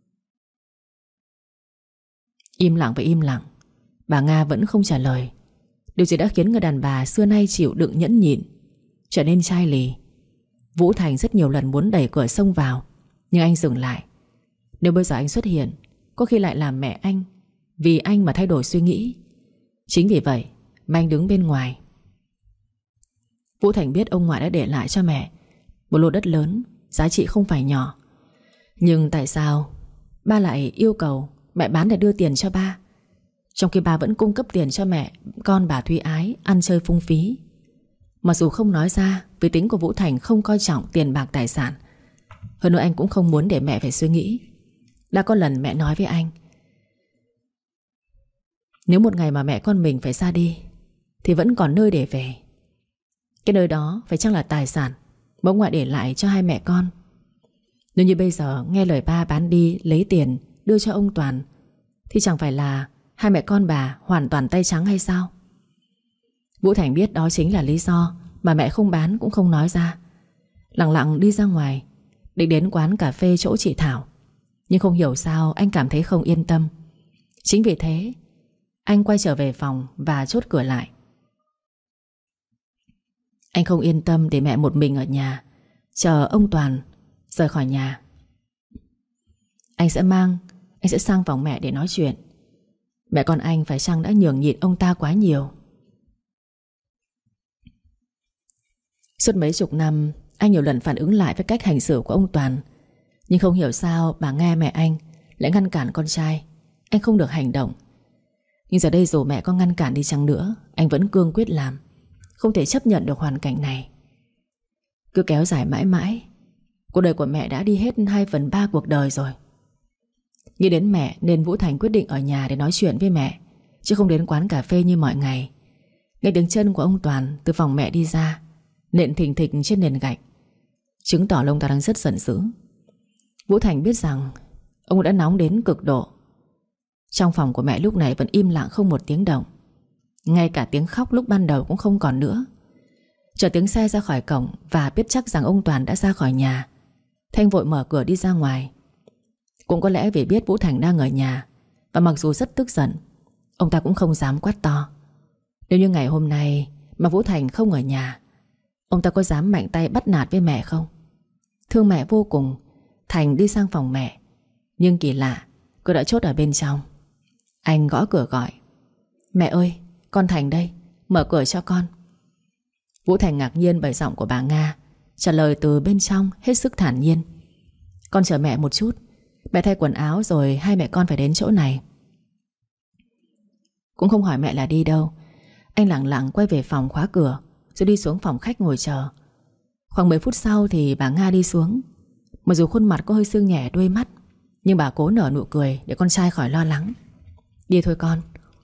Im lặng và im lặng, bà Nga vẫn không trả lời. Điều gì đã khiến người đàn bà xưa nay chịu đựng nhẫn nhịn trở nên chai lì. Vũ Thành rất nhiều lần muốn đẩy cửa xông vào, nhưng anh dừng lại. Nếu bây giờ anh xuất hiện, có khi lại làm mẹ anh vì anh mà thay đổi suy nghĩ. Chính vì vậy mà anh đứng bên ngoài. Vũ Thành biết ông ngoại đã để lại cho mẹ một lô đất lớn, giá trị không phải nhỏ. Nhưng tại sao ba lại yêu cầu mẹ bán để đưa tiền cho ba, trong khi ba vẫn cung cấp tiền cho mẹ con bà Thúy Ái ăn chơi phung phí? Mặc dù không nói ra vì tính của Vũ Thành không coi trọng tiền bạc tài sản. Hơn nữa anh cũng không muốn để mẹ phải suy nghĩ. Đã có lần mẹ nói với anh, nếu một ngày mà mẹ con mình phải ra đi thì vẫn còn nơi để về. Cái nơi đó phải chăng là tài sản mà ông ngoại để lại cho hai mẹ con? Nếu như bây giờ nghe lời ba bán đi lấy tiền đưa cho ông Toàn thì chẳng phải là hai mẹ con bà hoàn toàn tay trắng hay sao? Vũ Thành biết đó chính là lý do mà mẹ không bán cũng không nói ra. Lặng lặng đi ra ngoài, định đến quán cà phê chỗ chị Thảo. Nhưng không hiểu sao anh cảm thấy không yên tâm. Chính vì thế anh quay trở về phòng và chốt cửa lại. Anh không yên tâm để mẹ một mình ở nhà chờ ông Toàn rời khỏi nhà. Anh sẽ mang Anh sẽ sang phòng mẹ để nói chuyện. Mẹ con anh phải chăng đã nhường nhịn ông ta quá nhiều? Suốt mấy chục năm, anh nhiều lần phản ứng lại với cách hành xử của ông Toàn. Nhưng không hiểu sao bà Nga mẹ anh lại ngăn cản con trai anh không được hành động. Nhưng giờ đây dù mẹ có ngăn cản đi chăng nữa, anh vẫn cương quyết làm. Không thể chấp nhận được hoàn cảnh này. Cứ kéo dài mãi mãi, cuộc đời của mẹ đã đi hết hai phần ba cuộc đời rồi. Nghĩ đến mẹ nên Vũ Thành quyết định ở nhà để nói chuyện với mẹ, chứ không đến quán cà phê như mọi ngày. Nghe tiếng chân của ông Toàn từ phòng mẹ đi ra, nện thình thịch trên nền gạch, chứng tỏ ông ta đang rất giận dữ. Vũ Thành biết rằng ông đã nóng đến cực độ. Trong phòng của mẹ lúc này vẫn im lặng không một tiếng động. Ngay cả tiếng khóc lúc ban đầu cũng không còn nữa. Chờ tiếng xe ra khỏi cổng và biết chắc rằng ông Toàn đã ra khỏi nhà, Thanh vội mở cửa đi ra ngoài. Cũng có lẽ vì biết Vũ Thành đang ở nhà, và mặc dù rất tức giận, ông ta cũng không dám quát to. Nếu như ngày hôm nay mà Vũ Thành không ở nhà, ông ta có dám mạnh tay bắt nạt với mẹ không? Thương mẹ vô cùng, Thành đi sang phòng mẹ. Nhưng kỳ lạ, cô đã chốt ở bên trong. Anh gõ cửa gọi: "Mẹ ơi, con Thành đây, mở cửa cho con." Vũ Thành ngạc nhiên bởi giọng của bà Nga, trả lời từ bên trong hết sức thản nhiên: "Con chờ mẹ một chút, mẹ thay quần áo rồi hai mẹ con phải đến chỗ này." Cũng không hỏi mẹ là đi đâu, anh lặng lặng quay về phòng khóa cửa, rồi đi xuống phòng khách ngồi chờ. Khoảng mười phút sau thì bà Nga đi xuống. Mặc dù khuôn mặt có hơi sưng nhẹ đôi mắt, nhưng bà cố nở nụ cười để con trai khỏi lo lắng. "Đi thôi con."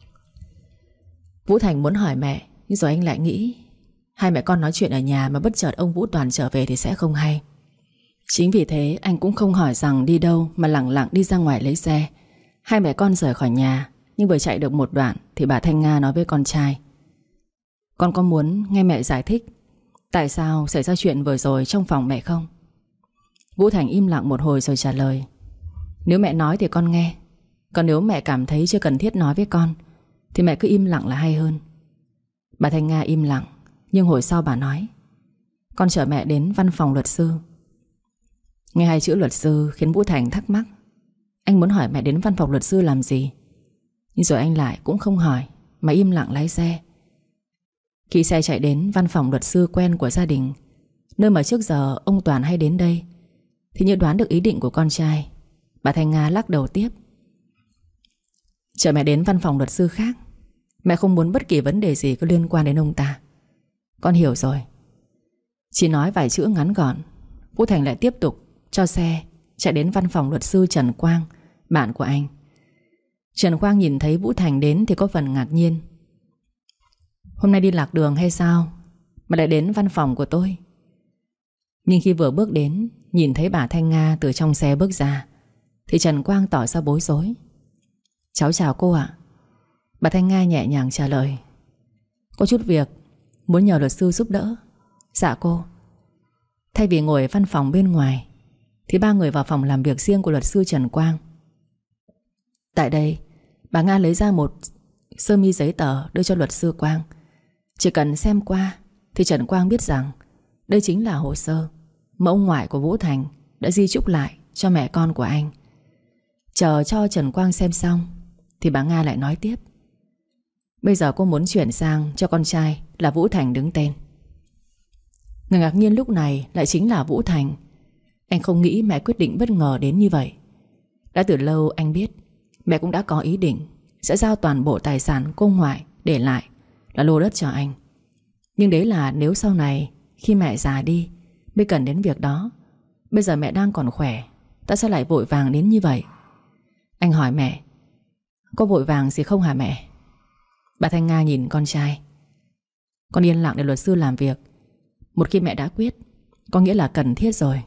Vũ Thành muốn hỏi mẹ, nhưng rồi anh lại nghĩ hai mẹ con nói chuyện ở nhà mà bất chợt ông Vũ Toàn trở về thì sẽ không hay. Chính vì thế anh cũng không hỏi rằng đi đâu, mà lặng lặng đi ra ngoài lấy xe. Hai mẹ con rời khỏi nhà, nhưng vừa chạy được một đoạn thì bà Thanh Nga nói với con trai: "Con có muốn nghe mẹ giải thích tại sao xảy ra chuyện vừa rồi trong phòng mẹ không?" Vũ Thành im lặng một hồi rồi trả lời: "Nếu mẹ nói thì con nghe. Còn nếu mẹ cảm thấy chưa cần thiết nói với con thì mẹ cứ im lặng là hay hơn." Bà Thanh Nga im lặng, nhưng hồi sau bà nói: "Con chở mẹ đến văn phòng luật sư." Nghe hai chữ luật sư khiến Vũ Thành thắc mắc. Anh muốn hỏi mẹ đến văn phòng luật sư làm gì, nhưng rồi anh lại cũng không hỏi, mà im lặng lái xe. Khi xe chạy đến văn phòng luật sư quen của gia đình, nơi mà trước giờ ông Toàn hay đến đây, thì như đoán được ý định của con trai, bà Thanh Nga lắc đầu tiếp: "Chở mẹ đến văn phòng luật sư khác. Mẹ không muốn bất kỳ vấn đề gì có liên quan đến ông ta." "Con hiểu rồi." Chỉ nói vài chữ ngắn gọn, Vũ Thành lại tiếp tục cho xe chạy đến văn phòng luật sư Trần Quang, bạn của anh. Trần Quang nhìn thấy Vũ Thành đến thì có phần ngạc nhiên. "Hôm nay đi lạc đường hay sao mà lại đến văn phòng của tôi?" Nhưng khi vừa bước đến, nhìn thấy bà Thanh Nga từ trong xe bước ra, thì Trần Quang tỏ ra bối rối. "Cháu chào cô ạ." Bà Thanh Nga nhẹ nhàng trả lời: "Có chút việc muốn nhờ luật sư giúp đỡ." "Dạ cô." Thay vì ngồi văn phòng bên ngoài, thì ba người vào phòng làm việc riêng của luật sư Trần Quang. Tại đây, bà Nga lấy ra một sơ mi giấy tờ đưa cho luật sư Quang. Chỉ cần xem qua thì Trần Quang biết rằng đây chính là hồ sơ mà ông ngoại của Vũ Thành đã di chúc lại cho mẹ con của anh. Chờ cho Trần Quang xem xong thì bà Nga lại nói tiếp: "Bây giờ cô muốn chuyển sang cho con trai là Vũ Thành đứng tên." Người ngạc nhiên lúc này lại chính là Vũ Thành. Anh không nghĩ mẹ quyết định bất ngờ đến như vậy. Đã từ lâu anh biết mẹ cũng đã có ý định sẽ giao toàn bộ tài sản cô ngoại để lại là lô đất cho anh. Nhưng đấy là nếu sau này khi mẹ già đi mới cần đến việc đó. Bây giờ mẹ đang còn khỏe, tại sao lại vội vàng đến như vậy? Anh hỏi mẹ: "Có vội vàng gì không hả mẹ?" Bà Thanh Nga nhìn con trai: "Con yên lặng để luật sư làm việc. Một khi mẹ đã quyết, có nghĩa là cần thiết rồi."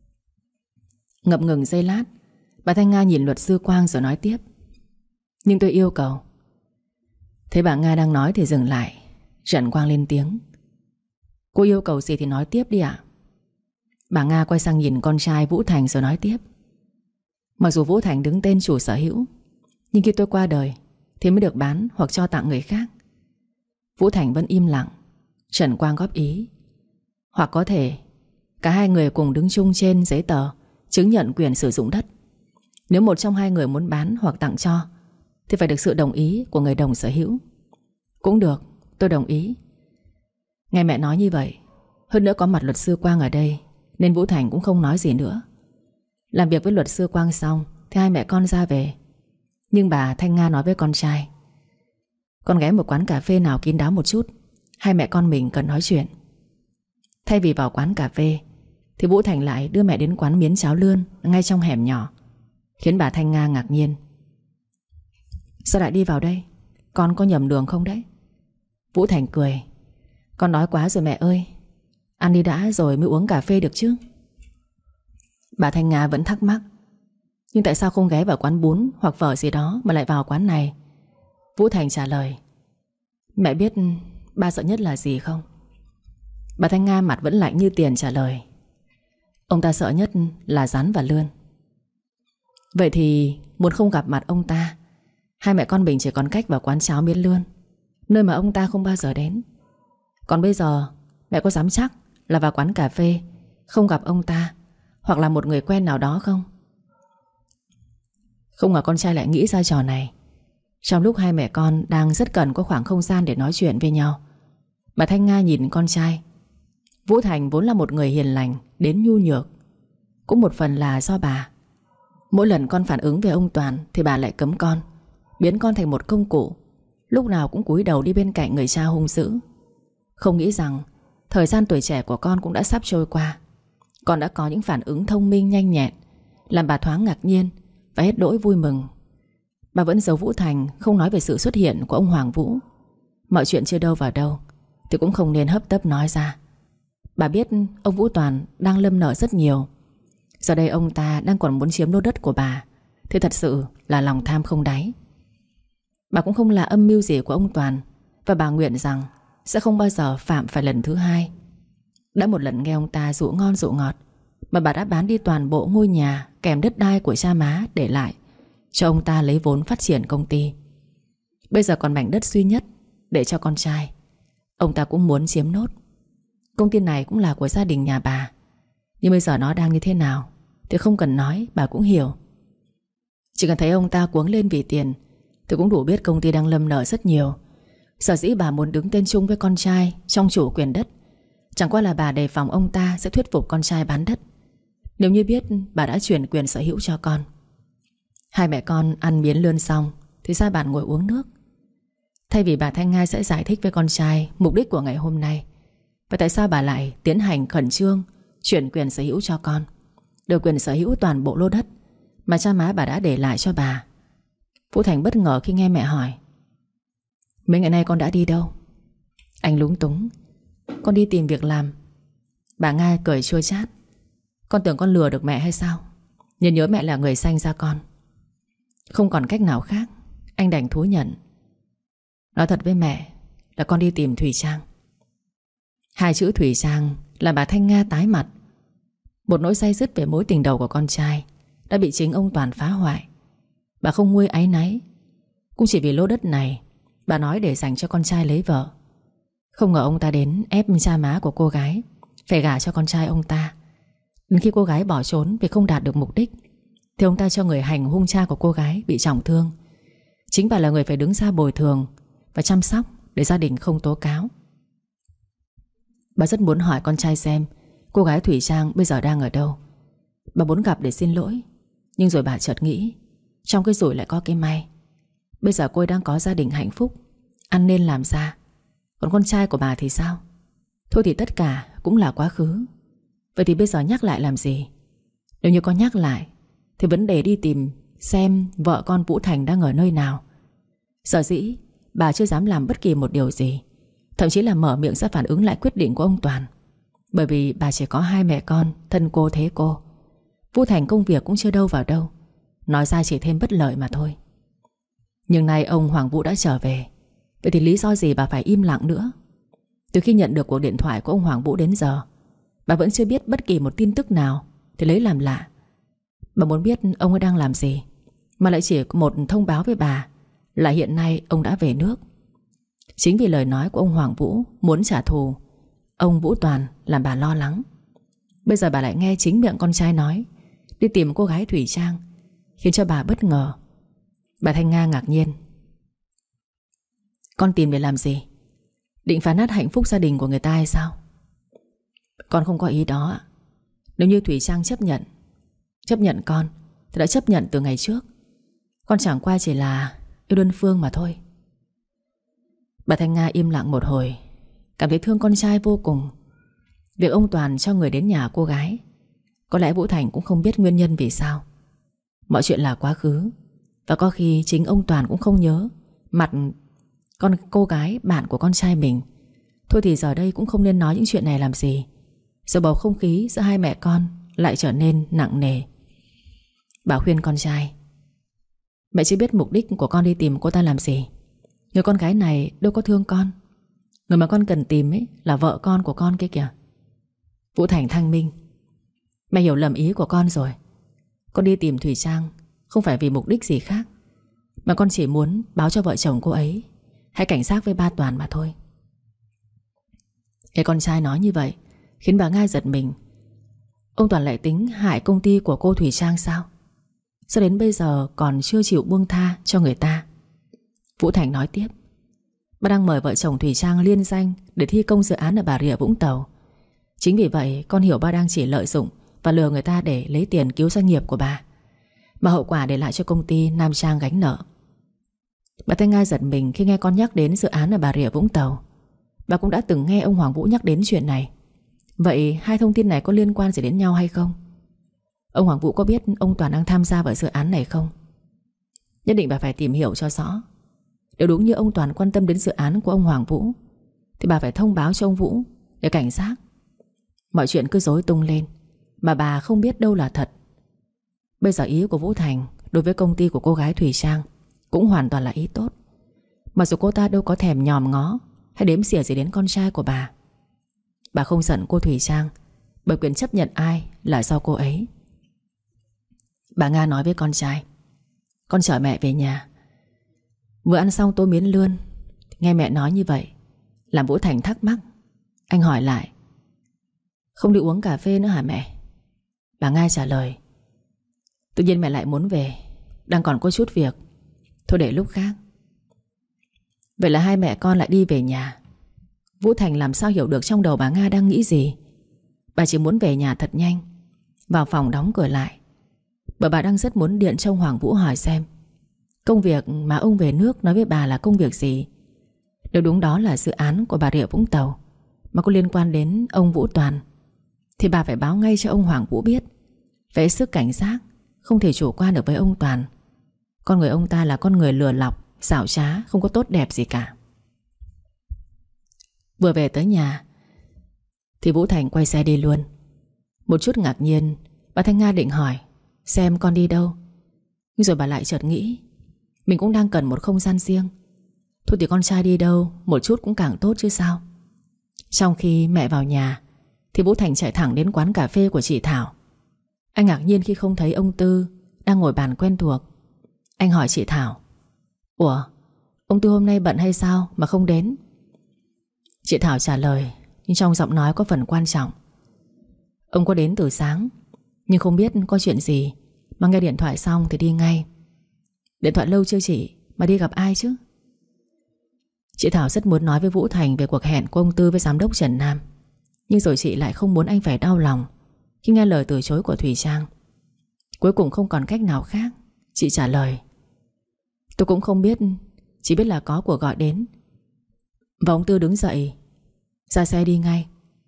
Ngập ngừng giây lát, bà Thanh Nga nhìn luật sư Quang rồi nói tiếp: "Nhưng tôi yêu cầu." Thấy bà Nga đang nói thì dừng lại. Trần Quang lên tiếng: "Cô yêu cầu gì thì nói tiếp đi ạ." Bà Nga quay sang nhìn con trai Vũ Thành rồi nói tiếp: "Mặc dù Vũ Thành đứng tên chủ sở hữu, nhưng khi tôi qua đời thì mới được bán hoặc cho tặng người khác." Vũ Thành vẫn im lặng. Trần Quang góp ý: "Hoặc có thể cả hai người cùng đứng chung trên giấy tờ chứng nhận quyền sử dụng đất. Nếu một trong hai người muốn bán hoặc tặng cho thì phải được sự đồng ý của người đồng sở hữu." "Cũng được, tôi đồng ý." Nghe mẹ nói như vậy, hơn nữa có mặt luật sư Quang ở đây, nên Vũ Thành cũng không nói gì nữa. Làm việc với luật sư Quang xong thì hai mẹ con ra về. Nhưng bà Thanh Nga nói với con trai: con ghé một quán cà phê nào kín đáo một chút, hai mẹ con mình cần nói chuyện. Thay vì vào quán cà phê thì Vũ Thành lại đưa mẹ đến quán miến cháo lươn ngay trong hẻm nhỏ, khiến bà Thanh Nga ngạc nhiên. Sao lại đi vào đây? Con có nhầm đường không đấy? Vũ Thành cười: con đói quá rồi mẹ ơi. Ăn đi đã rồi mới uống cà phê được chứ. Bà Thanh Nga vẫn thắc mắc: nhưng tại sao không ghé vào quán bún hoặc phở gì đó mà lại vào quán này? Vũ Thành trả lời: mẹ biết ba sợ nhất là gì không? Bà Thanh Nga mặt vẫn lạnh như tiền trả lời: ông ta sợ nhất là rắn và lươn. Vậy thì muốn không gặp mặt ông ta, hai mẹ con mình chỉ còn cách vào quán cháo miến lươn, nơi mà ông ta không bao giờ đến. Còn bây giờ mẹ có dám chắc là vào quán cà phê không gặp ông ta hoặc là một người quen nào đó không? Không ngờ con trai lại nghĩ ra trò này. Trong lúc hai mẹ con đang rất cần có khoảng không gian để nói chuyện với nhau, bà Thanh Nga nhìn con trai. Vũ Thành vốn là một người hiền lành đến nhu nhược, cũng một phần là do bà. Mỗi lần con phản ứng về ông Toàn thì bà lại cấm con, biến con thành một công cụ, lúc nào cũng cúi đầu đi bên cạnh người cha hung dữ. Không nghĩ rằng thời gian tuổi trẻ của con cũng đã sắp trôi qua. Con đã có những phản ứng thông minh nhanh nhẹn, làm bà thoáng ngạc nhiên và hết đỗi vui mừng. Bà vẫn giấu Vũ Thành không nói về sự xuất hiện của ông Hoàng Vũ. Mọi chuyện chưa đâu vào đâu thì cũng không nên hấp tấp nói ra. Bà biết ông Vũ Toàn đang lâm nợ rất nhiều. Giờ đây ông ta đang còn muốn chiếm lô đất của bà thì thật sự là lòng tham không đáy. Bà cũng không là âm mưu gì của ông Toàn, và bà nguyện rằng sẽ không bao giờ phạm phải lần thứ hai. Đã một lần nghe ông ta dụ ngon dụ ngọt mà bà đã bán đi toàn bộ ngôi nhà kèm đất đai của cha má để lại cho ông ta lấy vốn phát triển công ty. Bây giờ còn mảnh đất duy nhất để cho con trai, ông ta cũng muốn chiếm nốt. Công ty này cũng là của gia đình nhà bà, nhưng bây giờ nó đang như thế nào thì không cần nói, bà cũng hiểu. Chỉ cần thấy ông ta cuống lên vì tiền thì cũng đủ biết công ty đang lâm nợ rất nhiều. Sở dĩ bà muốn đứng tên chung với con trai trong chủ quyền đất chẳng qua là bà đề phòng ông ta sẽ thuyết phục con trai bán đất nếu như biết bà đã chuyển quyền sở hữu cho con. Hai mẹ con ăn miến lươn xong thì ra bàn ngồi uống nước. Thay vì bà Thanh Nga sẽ giải thích với con trai mục đích của ngày hôm nay và tại sao bà lại tiến hành khẩn trương chuyển quyền sở hữu cho con, được quyền sở hữu toàn bộ lô đất mà cha má bà đã để lại cho bà, Vũ Thành bất ngờ khi nghe mẹ hỏi: mấy ngày nay con đã đi đâu? Anh lúng túng: con đi tìm việc làm. Bà Nga cười chua chát: con tưởng con lừa được mẹ hay sao? Nhớ nhớ mẹ là người sanh ra con. Không còn cách nào khác, anh đành thú nhận. Nói thật với mẹ là con đi tìm Thủy Trang. Hai chữ Thủy Trang làm bà Thanh Nga tái mặt. Một nỗi day dứt về mối tình đầu của con trai đã bị chính ông Toàn phá hoại. Bà không nguôi áy náy, cũng chỉ vì lô đất này bà nói để dành cho con trai lấy vợ. Không ngờ ông ta đến ép cha má của cô gái phải gả cho con trai ông ta. Đến khi cô gái bỏ trốn vì không đạt được mục đích thì ông ta cho người hành hung cha của cô gái bị trọng thương. Chính bà là người phải đứng ra bồi thường và chăm sóc để gia đình không tố cáo. Bà rất muốn hỏi con trai xem cô gái Thủy Trang bây giờ đang ở đâu. Bà muốn gặp để xin lỗi, nhưng rồi bà chợt nghĩ trong cái rủi lại có cái may. Bây giờ cô ấy đang có gia đình hạnh phúc, ăn nên làm ra. Còn con trai của bà thì sao? Thôi thì tất cả cũng là quá khứ. Vậy thì bây giờ nhắc lại làm gì? Nếu như có nhắc lại thì vấn đề đi tìm xem vợ con Vũ Thành đang ở nơi nào. Sở dĩ bà chưa dám làm bất kỳ một điều gì, thậm chí là mở miệng ra phản ứng lại quyết định của ông Toàn. Bởi vì bà chỉ có hai mẹ con, thân cô thế cô. Vũ Thành công việc cũng chưa đâu vào đâu, nói ra chỉ thêm bất lợi mà thôi. Nhưng nay ông Hoàng Vũ đã trở về, vậy thì lý do gì bà phải im lặng nữa? Từ khi nhận được cuộc điện thoại của ông Hoàng Vũ đến giờ, bà vẫn chưa biết bất kỳ một tin tức nào thì lấy làm lạ. Bà muốn biết ông ấy đang làm gì, mà lại chỉ một thông báo với bà là hiện nay ông đã về nước. Chính vì lời nói của ông Hoàng Vũ muốn trả thù ông Vũ Toàn làm bà lo lắng. Bây giờ bà lại nghe chính miệng con trai nói đi tìm cô gái Thủy Trang, khiến cho bà bất ngờ. Bà Thanh Nga ngạc nhiên: con tìm để làm gì? Định phá nát hạnh phúc gia đình của người ta hay sao? Con không có ý đó. Nếu như Thủy Trang chấp nhận Chấp nhận con thì đã chấp nhận từ ngày trước. Con chẳng qua chỉ là yêu đơn phương mà thôi. Bà Thanh Nga im lặng một hồi, cảm thấy thương con trai vô cùng. Việc ông Toàn cho người đến nhà cô gái, có lẽ Vũ Thành cũng không biết nguyên nhân vì sao. Mọi chuyện là quá khứ, và có khi chính ông Toàn cũng không nhớ mặt con cô gái bạn của con trai mình. Thôi thì giờ đây cũng không nên nói những chuyện này làm gì. Giờ bầu không khí giữa hai mẹ con lại trở nên nặng nề. Bà khuyên con trai: mẹ chỉ biết mục đích của con đi tìm cô ta làm gì. Người con gái này đâu có thương con. Người mà con cần tìm ấy là vợ con của con kia kìa. Vũ Thành thanh minh: mẹ hiểu lầm ý của con rồi. Con đi tìm Thùy Trang không phải vì mục đích gì khác, mà con chỉ muốn báo cho vợ chồng cô ấy hãy cảnh giác với ba Toàn mà thôi. Nghe con trai nói như vậy khiến bà Nga giật mình. Ông Toàn lại tính hại công ty của cô Thùy Trang sao? Sao đến bây giờ còn chưa chịu buông tha cho người ta? Vũ Thành nói tiếp: bà đang mời vợ chồng Thùy Trang liên danh để thi công dự án ở Bà Rịa Vũng Tàu. Chính vì vậy con hiểu ba đang chỉ lợi dụng và lừa người ta để lấy tiền cứu doanh nghiệp của bà, mà hậu quả để lại cho công ty Nam Trang gánh nợ. Bà Thanh Nga giật mình khi nghe con nhắc đến dự án ở Bà Rịa Vũng Tàu. Bà cũng đã từng nghe ông Hoàng Vũ nhắc đến chuyện này. Vậy hai thông tin này có liên quan gì đến nhau hay không? Ông Hoàng Vũ có biết ông Toàn đang tham gia vào dự án này không? Nhất định bà phải tìm hiểu cho rõ. Nếu đúng như ông Toàn quan tâm đến dự án của ông Hoàng Vũ thì bà phải thông báo cho ông Vũ để cảnh giác. Mọi chuyện cứ rối tung lên mà bà không biết đâu là thật. Bây giờ ý của Vũ Thành đối với công ty của cô gái Thùy Trang cũng hoàn toàn là ý tốt. Mặc dù cô ta đâu có thèm nhòm ngó hay đếm xỉa gì đến con trai của bà. Bà không giận cô Thùy Trang, bởi quyền chấp nhận ai là do cô ấy. Bà Nga nói với con trai: con chở mẹ về nhà. Vừa ăn xong tô miến lươn, nghe mẹ nói như vậy làm Vũ Thành thắc mắc. Anh hỏi lại: không đi uống cà phê nữa hả mẹ? Bà Nga trả lời: tự nhiên mẹ lại muốn về, đang còn có chút việc, thôi để lúc khác. Vậy là hai mẹ con lại đi về nhà. Vũ Thành làm sao hiểu được trong đầu bà Nga đang nghĩ gì. Bà chỉ muốn về nhà thật nhanh, vào phòng đóng cửa lại, bởi bà đang rất muốn điện cho ông Hoàng Vũ hỏi xem công việc mà ông về nước nói với bà là công việc gì. Nếu đúng đó là dự án của Bà Rịa Vũng Tàu mà có liên quan đến ông Vũ Toàn thì bà phải báo ngay cho ông Hoàng Vũ biết. Phải sức cảnh giác, không thể chủ quan được với ông Toàn. Con người ông ta là con người lừa lọc, xảo trá, không có tốt đẹp gì cả. Vừa về tới nhà thì Vũ Thành quay xe đi luôn. Một chút ngạc nhiên, bà Thanh Nga định hỏi xem con đi đâu, nhưng rồi bà lại chợt nghĩ mình cũng đang cần một không gian riêng. Thôi thì con trai đi đâu một chút cũng càng tốt chứ sao. Trong khi mẹ vào nhà thì Vũ Thành chạy thẳng đến quán cà phê của chị Thảo. Anh ngạc nhiên khi không thấy ông Tư đang ngồi bàn quen thuộc. Anh hỏi chị Thảo: ủa, ông Tư hôm nay bận hay sao mà không đến? Chị Thảo trả lời, nhưng trong giọng nói có phần quan trọng: ông có đến từ sáng, nhưng không biết có chuyện gì mà nghe điện thoại xong thì đi ngay. Điện thoại lâu chưa chị, mà đi gặp ai chứ? Chị Thảo rất muốn nói với Vũ Thành về cuộc hẹn của ông Tư với giám đốc Trần Nam, nhưng rồi chị lại không muốn anh phải đau lòng khi nghe lời từ chối của Thùy Trang. Cuối cùng không còn cách nào khác, chị trả lời: tôi cũng không biết, chỉ biết là có cuộc gọi đến. Và ông Tư đứng dậy ra xe đi ngay.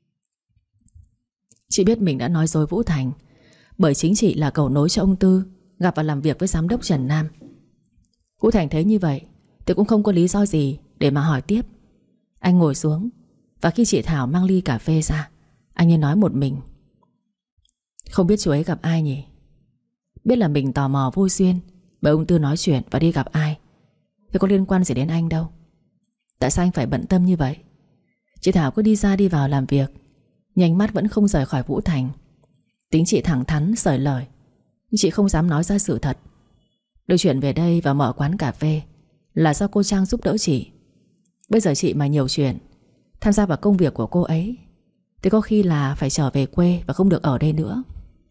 Chị biết mình đã nói dối Vũ Thành, bởi chính chị là cầu nối cho ông Tư gặp và làm việc với giám đốc Trần Nam. Vũ Thành thấy như vậy thì cũng không có lý do gì để mà hỏi tiếp. Anh ngồi xuống, và khi chị Thảo mang ly cà phê ra, anh ấy nói một mình: không biết chú ấy gặp ai nhỉ? Biết là mình tò mò vô duyên bởi ông Tư nói chuyện và đi gặp ai thì có liên quan gì đến anh đâu. Tại sao anh phải bận tâm như vậy? Chị Thảo cứ đi ra đi vào làm việc, nhưng ánh mắt vẫn không rời khỏi Vũ Thành. Tính chị thẳng thắn, xởi lời, nhưng chị không dám nói ra sự thật. Được chuyện về đây và mở quán cà phê là do cô Trang giúp đỡ chị. Bây giờ chị mà nhiều chuyện, tham gia vào công việc của cô ấy, thì có khi là phải trở về quê và không được ở đây nữa.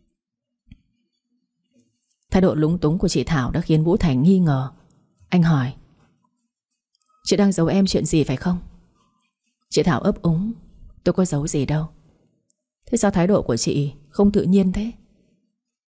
Thái độ lúng túng của chị Thảo đã khiến Vũ Thành nghi ngờ. Anh hỏi: chị đang giấu em chuyện gì phải không? Chị Thảo ấp úng: tôi có giấu gì đâu. Thế sao thái độ của chị không tự nhiên thế?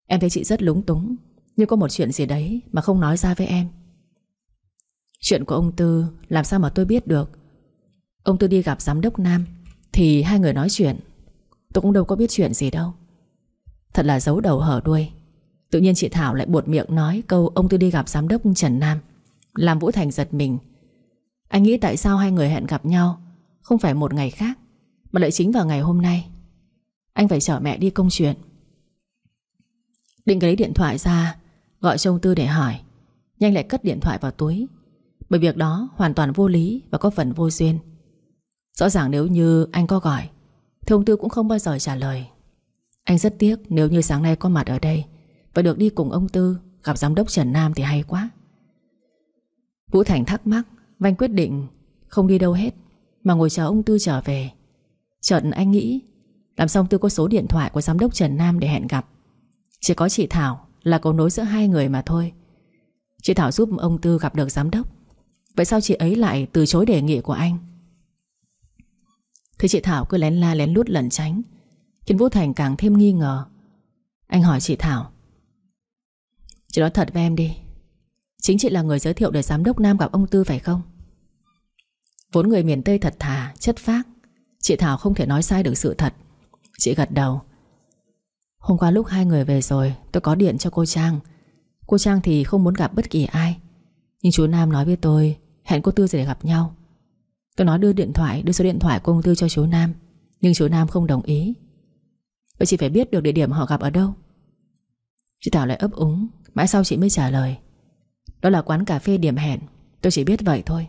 Em thấy chị rất lúng túng, nhưng có một chuyện gì đấy mà không nói ra với em. Chuyện của ông Tư làm sao mà tôi biết được. Ông Tư đi gặp giám đốc Nam thì hai người nói chuyện. Tôi cũng đâu có biết chuyện gì đâu. Thật là giấu đầu hở đuôi. Tự nhiên chị Thảo lại buột miệng nói câu ông Tư đi gặp giám đốc Trần Nam, làm Vũ Thành giật mình. Anh nghĩ tại sao hai người hẹn gặp nhau không phải một ngày khác, mà lại chính vào ngày hôm nay. Anh phải chở mẹ đi công chuyện. Định lấy điện thoại ra gọi cho ông Tư để hỏi, nhanh lại cất điện thoại vào túi. Bởi việc đó hoàn toàn vô lý và có phần vô duyên. Rõ ràng nếu như anh có gọi thì ông Tư cũng không bao giờ trả lời. Anh rất tiếc nếu như sáng nay có mặt ở đây và được đi cùng ông Tư gặp giám đốc Trần Nam thì hay quá. Vũ Thành thắc mắc và anh quyết định không đi đâu hết mà ngồi chờ ông Tư trở về. Chợt anh nghĩ, làm sao ông Tư có số điện thoại của giám đốc Trần Nam để hẹn gặp? Chỉ có chị Thảo là cầu nối giữa hai người mà thôi. Chị Thảo giúp ông Tư gặp được giám đốc. Vậy sao chị ấy lại từ chối đề nghị của anh? Thì chị Thảo cứ lén la lén lút lẩn tránh, khiến Vũ Thành càng thêm nghi ngờ. Anh hỏi chị Thảo, chị nói thật với em đi, chính chị là người giới thiệu để giám đốc Nam gặp ông Tư phải không? Vốn người miền Tây thật thà, chất phác, chị Thảo không thể nói sai được sự thật. Chị gật đầu. Hôm qua lúc hai người về rồi, tôi có điện cho cô Trang. Cô Trang thì không muốn gặp bất kỳ ai, nhưng chú Nam nói với tôi hẹn cô Tư để gặp nhau. Tôi nói đưa điện thoại, đưa số điện thoại của ông Tư cho chú Nam, nhưng chú Nam không đồng ý. Vậy chị phải biết được địa điểm họ gặp ở đâu. Chị Thảo lại ấp úng. Mãi sau chị mới trả lời, đó là quán cà phê Điểm Hẹn. Tôi chỉ biết vậy thôi.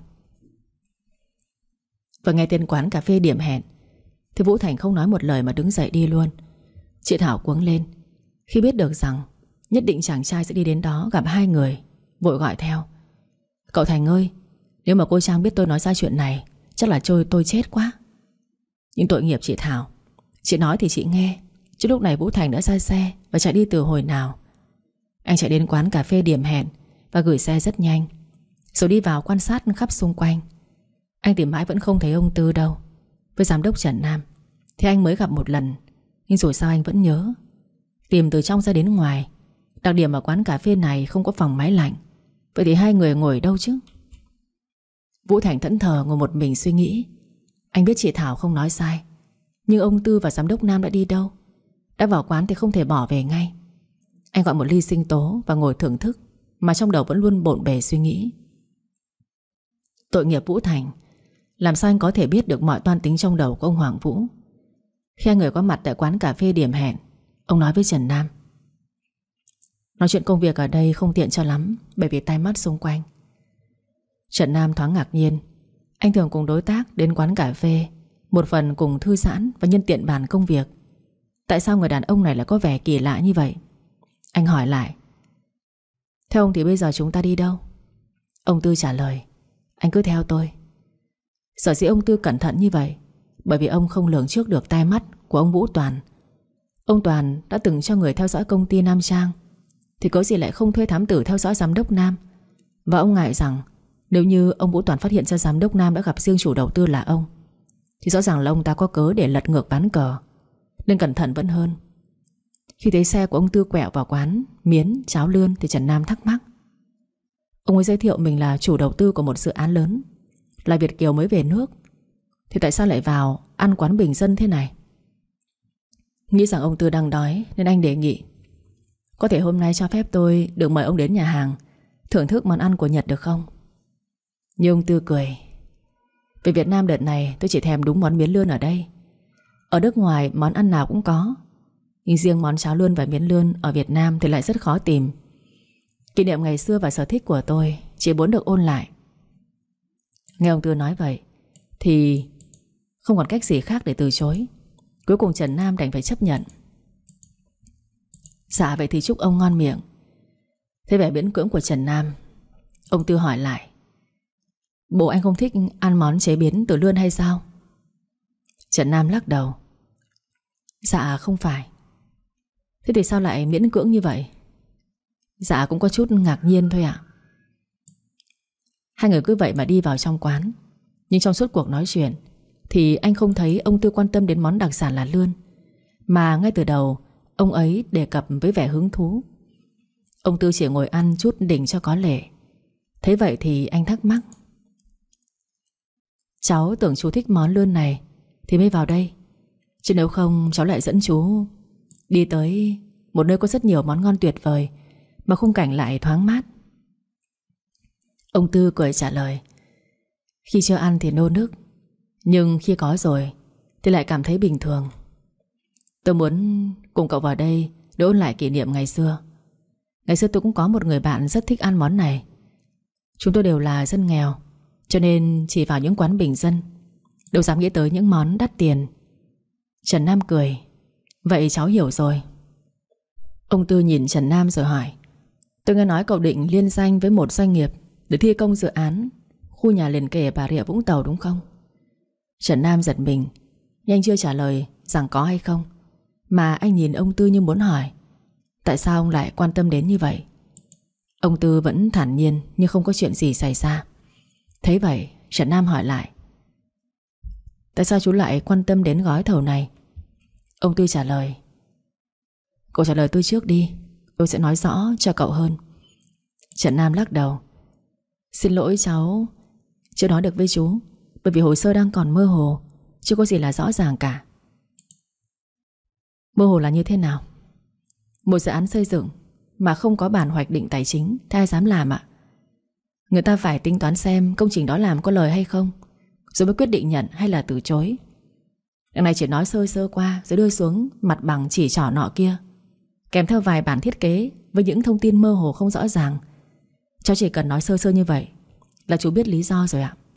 Và nghe tên quán cà phê Điểm Hẹn thì Vũ Thành không nói một lời mà đứng dậy đi luôn. Chị Thảo cuống lên khi biết được rằng nhất định chàng trai sẽ đi đến đó gặp hai người, vội gọi theo, cậu Thành ơi, nếu mà cô Trang biết tôi nói ra chuyện này chắc là trôi tôi chết quá. Nhưng tội nghiệp chị Thảo, chị nói thì chị nghe, chứ lúc này Vũ Thành đã ra xe và chạy đi từ hồi nào. Anh chạy đến quán cà phê Điểm Hẹn và gửi xe rất nhanh, rồi đi vào quan sát khắp xung quanh. Anh tìm mãi vẫn không thấy ông Tư đâu. Với giám đốc Trần Nam thì anh mới gặp một lần, nhưng rồi sao anh vẫn nhớ. Tìm từ trong ra đến ngoài. Đặc điểm ở quán cà phê này không có phòng máy lạnh. Vậy thì hai người ngồi đâu chứ? Vũ Thành thẫn thờ ngồi một mình suy nghĩ. Anh biết chị Thảo không nói sai, nhưng ông Tư và giám đốc Nam đã đi đâu? Đã vào quán thì không thể bỏ về ngay. Anh gọi một ly sinh tố và ngồi thưởng thức, mà trong đầu vẫn luôn bộn bề suy nghĩ. Tội nghiệp Vũ Thành, làm sao anh có thể biết được mọi toan tính trong đầu của ông Hoàng Vũ? Khi hai người có mặt tại quán cà phê Điểm Hẹn, ông nói với Trần Nam, nói chuyện công việc ở đây không tiện cho lắm, bởi vì tai mắt xung quanh. Trần Nam thoáng ngạc nhiên. Anh thường cùng đối tác đến quán cà phê, một phần cùng thư giãn và nhân tiện bàn công việc. Tại sao người đàn ông này lại có vẻ kỳ lạ như vậy? Anh hỏi lại, theo ông thì bây giờ chúng ta đi đâu? Ông Tư trả lời, anh cứ theo tôi. Sở dĩ ông Tư cẩn thận như vậy bởi vì ông không lường trước được tai mắt của ông Vũ Toàn. Ông Toàn đã từng cho người theo dõi công ty Nam Trang, thì có gì lại không thuê thám tử theo dõi giám đốc Nam. Và ông ngại rằng nếu như ông Vũ Toàn phát hiện ra giám đốc Nam đã gặp riêng chủ đầu tư là ông, thì rõ ràng là ông ta có cớ để lật ngược ván cờ, nên cẩn thận vẫn hơn. Khi thấy xe của ông Tư quẹo vào quán miến cháo lươn thì Trần Nam thắc mắc. Ông ấy giới thiệu mình là chủ đầu tư của một dự án lớn, là Việt kiều mới về nước, thì tại sao lại vào ăn quán bình dân thế này? Nghĩ rằng ông Tư đang đói nên anh đề nghị, có thể hôm nay cho phép tôi được mời ông đến nhà hàng thưởng thức món ăn của Nhật được không? Nhưng ông Tư cười, về Việt Nam đợt này tôi chỉ thèm đúng món miến lươn ở đây. Ở nước ngoài món ăn nào cũng có, nhưng riêng món cháo lươn và miến lươn ở Việt Nam thì lại rất khó tìm. Kỷ niệm ngày xưa và sở thích của tôi chỉ muốn được ôn lại. Nghe ông Tư nói vậy thì không còn cách gì khác để từ chối. Cuối cùng Trần Nam đành phải chấp nhận. Dạ vậy thì chúc ông ngon miệng. Thế vẻ miễn cưỡng của Trần Nam, ông Tư hỏi lại, bộ anh không thích ăn món chế biến từ lươn hay sao? Trần Nam lắc đầu. Dạ không phải. Thế thì sao lại miễn cưỡng như vậy? Dạ cũng có chút ngạc nhiên thôi ạ. Hai người cứ vậy mà đi vào trong quán. Nhưng trong suốt cuộc nói chuyện thì anh không thấy ông Tư quan tâm đến món đặc sản là lươn, mà ngay từ đầu ông ấy đề cập với vẻ hứng thú. Ông Tư chỉ ngồi ăn chút đỉnh cho có lệ. Thế vậy thì anh thắc mắc: cháu tưởng chú thích món lươn này thì mới vào đây, chứ nếu không cháu lại dẫn chú đi tới một nơi có rất nhiều món ngon tuyệt vời, mà khung cảnh lại thoáng mát. Ông Tư cười trả lời: khi chưa ăn thì nô nức, nhưng khi có rồi thì lại cảm thấy bình thường. Tôi muốn cùng cậu vào đây để ôn lại kỷ niệm ngày xưa. Ngày xưa tôi cũng có một người bạn rất thích ăn món này. Chúng tôi đều là dân nghèo, cho nên chỉ vào những quán bình dân, đâu dám nghĩ tới những món đắt tiền. Trần Nam cười: vậy cháu hiểu rồi. Ông Tư nhìn Trần Nam rồi hỏi: tôi nghe nói cậu định liên danh với một doanh nghiệp để thi công dự án khu nhà liền kề Bà Rịa Vũng Tàu đúng không? Trần Nam giật mình, nhưng anh chưa trả lời rằng có hay không, mà anh nhìn ông Tư như muốn hỏi tại sao ông lại quan tâm đến như vậy. Ông Tư vẫn thản nhiên như không có chuyện gì xảy ra. Thấy vậy, Trần Nam hỏi lại: tại sao chú lại quan tâm đến gói thầu này? Ông Tư trả lời: cậu trả lời tôi trước đi, tôi sẽ nói rõ cho cậu hơn. Trần Nam lắc đầu: xin lỗi cháu chưa nói được với chú, bởi vì hồ sơ đang còn mơ hồ, chưa có gì là rõ ràng cả. Mơ hồ là như thế nào? Một dự án xây dựng mà không có bản hoạch định tài chính thì ai dám làm ạ? Người ta phải tính toán xem công trình đó làm có lời hay không, rồi mới quyết định nhận hay là từ chối. Đằng này chỉ nói sơ sơ qua, rồi đưa xuống mặt bằng chỉ trỏ nọ kia, kèm theo vài bản thiết kế với những thông tin mơ hồ không rõ ràng. Cháu chỉ cần nói sơ sơ như vậy là chú biết lý do rồi ạ.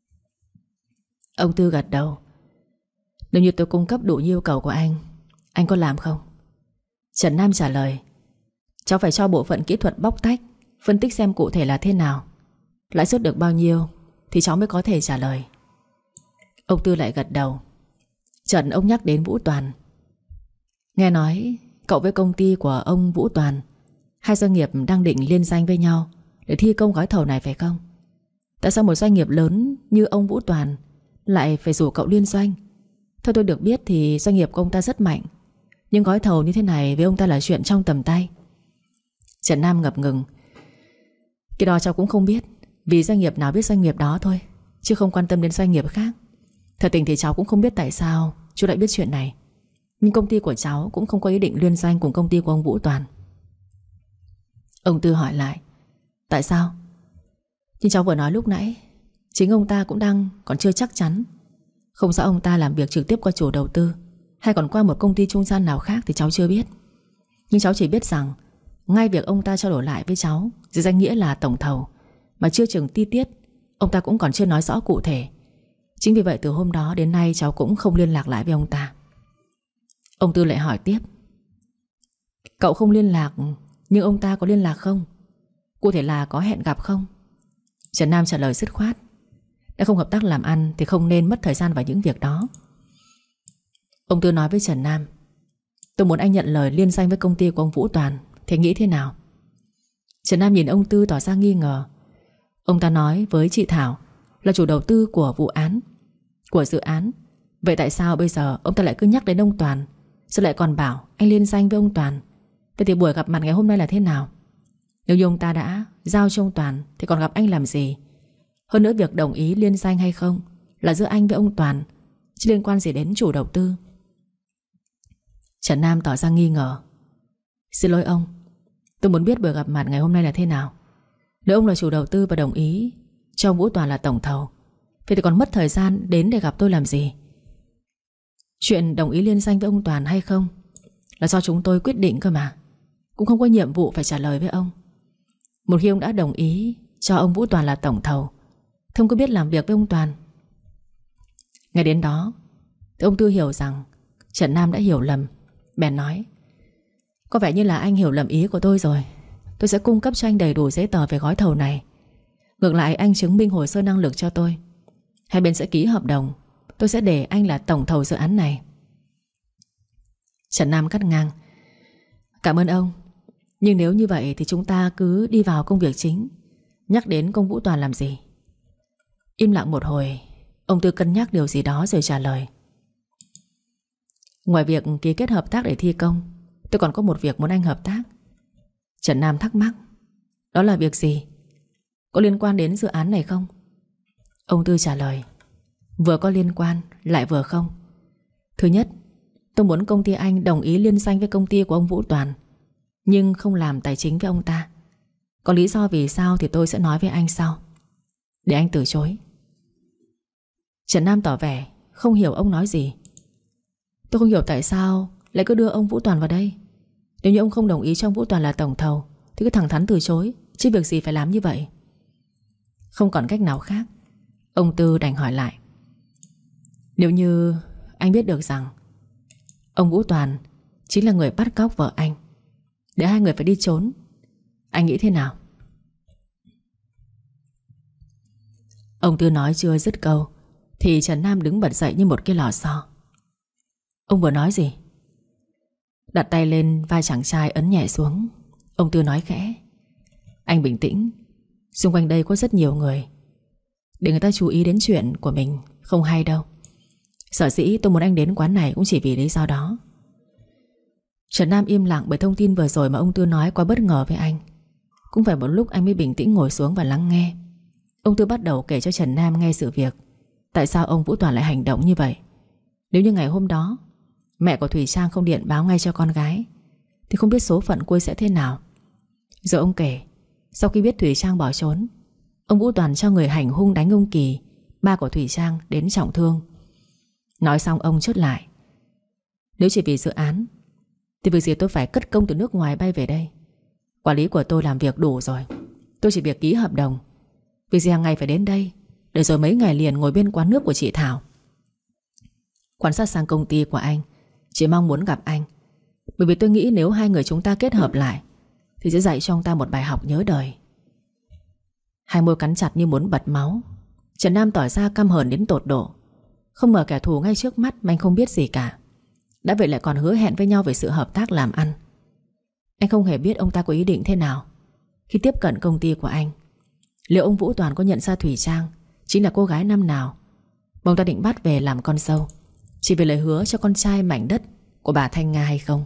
Ông Tư gật đầu: nếu như tôi cung cấp đủ yêu cầu của anh, anh có làm không? Trần Nam trả lời: cháu phải cho bộ phận kỹ thuật bóc tách, phân tích xem cụ thể là thế nào, lãi suất được bao nhiêu thì cháu mới có thể trả lời. Ông Tư lại gật đầu. Trần ông nhắc đến Vũ Toàn: nghe nói cậu với công ty của ông Vũ Toàn, hai doanh nghiệp đang định liên danh với nhau để thi công gói thầu này phải không? Tại sao một doanh nghiệp lớn như ông Vũ Toàn lại phải rủ cậu liên doanh? Theo tôi được biết thì doanh nghiệp của ông ta rất mạnh, nhưng gói thầu như thế này với ông ta là chuyện trong tầm tay. Trần Nam ngập ngừng: cái đó cháu cũng không biết, vì doanh nghiệp nào biết doanh nghiệp đó thôi, chứ không quan tâm đến doanh nghiệp khác. Thật tình thì cháu cũng không biết tại sao chú lại biết chuyện này, nhưng công ty của cháu cũng không có ý định liên doanh cùng công ty của ông Vũ Toàn. Ông Tư hỏi lại: tại sao? Nhưng cháu vừa nói lúc nãy, chính ông ta cũng đang còn chưa chắc chắn. Không rõ ông ta làm việc trực tiếp qua chủ đầu tư hay còn qua một công ty trung gian nào khác thì cháu chưa biết. Nhưng cháu chỉ biết rằng ngay việc ông ta trao đổi lại với cháu dưới danh nghĩa là tổng thầu, mà chưa chừng ti tiết, ông ta cũng còn chưa nói rõ cụ thể. Chính vì vậy từ hôm đó đến nay cháu cũng không liên lạc lại với ông ta. Ông Tư lại hỏi tiếp: cậu không liên lạc, nhưng ông ta có liên lạc không? Cụ thể là có hẹn gặp không? Trần Nam trả lời dứt khoát: đã không hợp tác làm ăn thì không nên mất thời gian vào những việc đó. Ông Tư nói với Trần Nam: tôi muốn anh nhận lời liên danh với công ty của ông Vũ Toàn, thì nghĩ thế nào? Trần Nam nhìn ông Tư tỏ ra nghi ngờ. Ông ta nói với chị Thảo là chủ đầu tư của vụ án, của dự án. Vậy tại sao bây giờ ông ta lại cứ nhắc đến ông Toàn, rồi lại còn bảo anh liên danh với ông Toàn? Vậy thì buổi gặp mặt ngày hôm nay là thế nào? Nếu như ông ta đã giao cho ông Toàn thì còn gặp anh làm gì? Hơn nữa việc đồng ý liên danh hay không là giữa anh với ông Toàn, chứ liên quan gì đến chủ đầu tư. Trần Nam tỏ ra nghi ngờ. Xin lỗi ông, tôi muốn biết buổi gặp mặt ngày hôm nay là thế nào. Nếu ông là chủ đầu tư và đồng ý cho ông Vũ Toàn là tổng thầu, vậy thì còn mất thời gian đến để gặp tôi làm gì? Chuyện đồng ý liên danh với ông Toàn hay không là do chúng tôi quyết định cơ mà, cũng không có nhiệm vụ phải trả lời với ông. Một khi ông đã đồng ý cho ông Vũ Toàn là tổng thầu thì ông có biết làm việc với ông Toàn. Ngay đến đó thì ông Tư hiểu rằng Trần Nam đã hiểu lầm, bèn nói: có vẻ như là anh hiểu lầm ý của tôi rồi. Tôi sẽ cung cấp cho anh đầy đủ giấy tờ về gói thầu này. Ngược lại anh chứng minh hồ sơ năng lực cho tôi, hai bên sẽ ký hợp đồng, tôi sẽ để anh là tổng thầu dự án này. Trần Nam cắt ngang: cảm ơn ông, nhưng nếu như vậy thì chúng ta cứ đi vào công việc chính. Nhắc đến công Vũ Toàn làm gì? Im lặng một hồi, ông Tư cân nhắc điều gì đó rồi trả lời: ngoài việc ký kết hợp tác để thi công Tôi còn có một việc muốn anh hợp tác. Trần Nam thắc mắc. Đó là việc gì? Có liên quan đến dự án này không? Ông Tư trả lời. Vừa có liên quan lại vừa không. Thứ nhất, tôi muốn công ty anh đồng ý liên danh với công ty của ông Vũ Toàn, nhưng không làm tài chính với ông ta. Có lý do vì sao thì tôi sẽ nói với anh sau. Để anh từ chối. Trần Nam tỏ vẻ không hiểu ông nói gì. Tôi không hiểu tại sao lại cứ đưa ông Vũ Toàn vào đây. Nếu như ông không đồng ý cho ông Vũ Toàn là tổng thầu thì cứ thẳng thắn từ chối, chứ việc gì phải làm như vậy. Không còn cách nào khác, ông Tư đành hỏi lại. Nếu như anh biết được rằng ông Vũ Toàn chính là người bắt cóc vợ anh, để hai người phải đi trốn, anh nghĩ thế nào? Ông Tư nói chưa dứt câu thì Trần Nam đứng bật dậy như một cái lò xo. Ông vừa nói gì? Đặt tay lên vai chàng trai ấn nhẹ xuống. Ông Tư nói khẽ. Anh bình tĩnh. Xung quanh đây có rất nhiều người, để người ta chú ý đến chuyện của mình không hay đâu. Sở dĩ tôi muốn anh đến quán này cũng chỉ vì lý do đó. Trần Nam im lặng bởi thông tin vừa rồi mà ông Tư nói quá bất ngờ với anh. Cũng phải một lúc anh mới bình tĩnh ngồi xuống và lắng nghe. Ông Tư bắt đầu kể cho Trần Nam nghe sự việc, tại sao ông Vũ Toàn lại hành động như vậy. Nếu như ngày hôm đó mẹ của Thủy Trang không điện báo ngay cho con gái thì không biết số phận cô ấy sẽ thế nào. Rồi ông kể, sau khi biết Thủy Trang bỏ trốn, ông Vũ Toàn cho người hành hung đánh ông Kỳ, ba của Thủy Trang, đến trọng thương. Nói xong ông chốt lại. Nếu chỉ vì dự án thì việc gì tôi phải cất công từ nước ngoài bay về đây. Quản lý của tôi làm việc đủ rồi. Tôi chỉ việc ký hợp đồng. Việc gì hàng ngày phải đến đây, để rồi mấy ngày liền ngồi bên quán nước của chị Thảo. Quan sát sang công ty của anh, chỉ mong muốn gặp anh, bởi vì tôi nghĩ nếu hai người chúng ta kết hợp lại thì sẽ dạy cho ông ta một bài học nhớ đời. Hai môi cắn chặt như muốn bật máu. Trần Nam tỏ ra căm hờn đến tột độ. Không ngờ kẻ thù ngay trước mắt mà anh không biết gì cả, đã vậy lại còn hứa hẹn với nhau về sự hợp tác làm ăn. Anh không hề biết ông ta có ý định thế nào khi tiếp cận công ty của anh. Liệu ông Vũ Toàn có nhận ra Thủy Trang chính là cô gái năm nào mà ông ta định bắt về làm con dâu, chỉ vì lời hứa cho con trai mảnh đất của bà Thanh Nga hay không?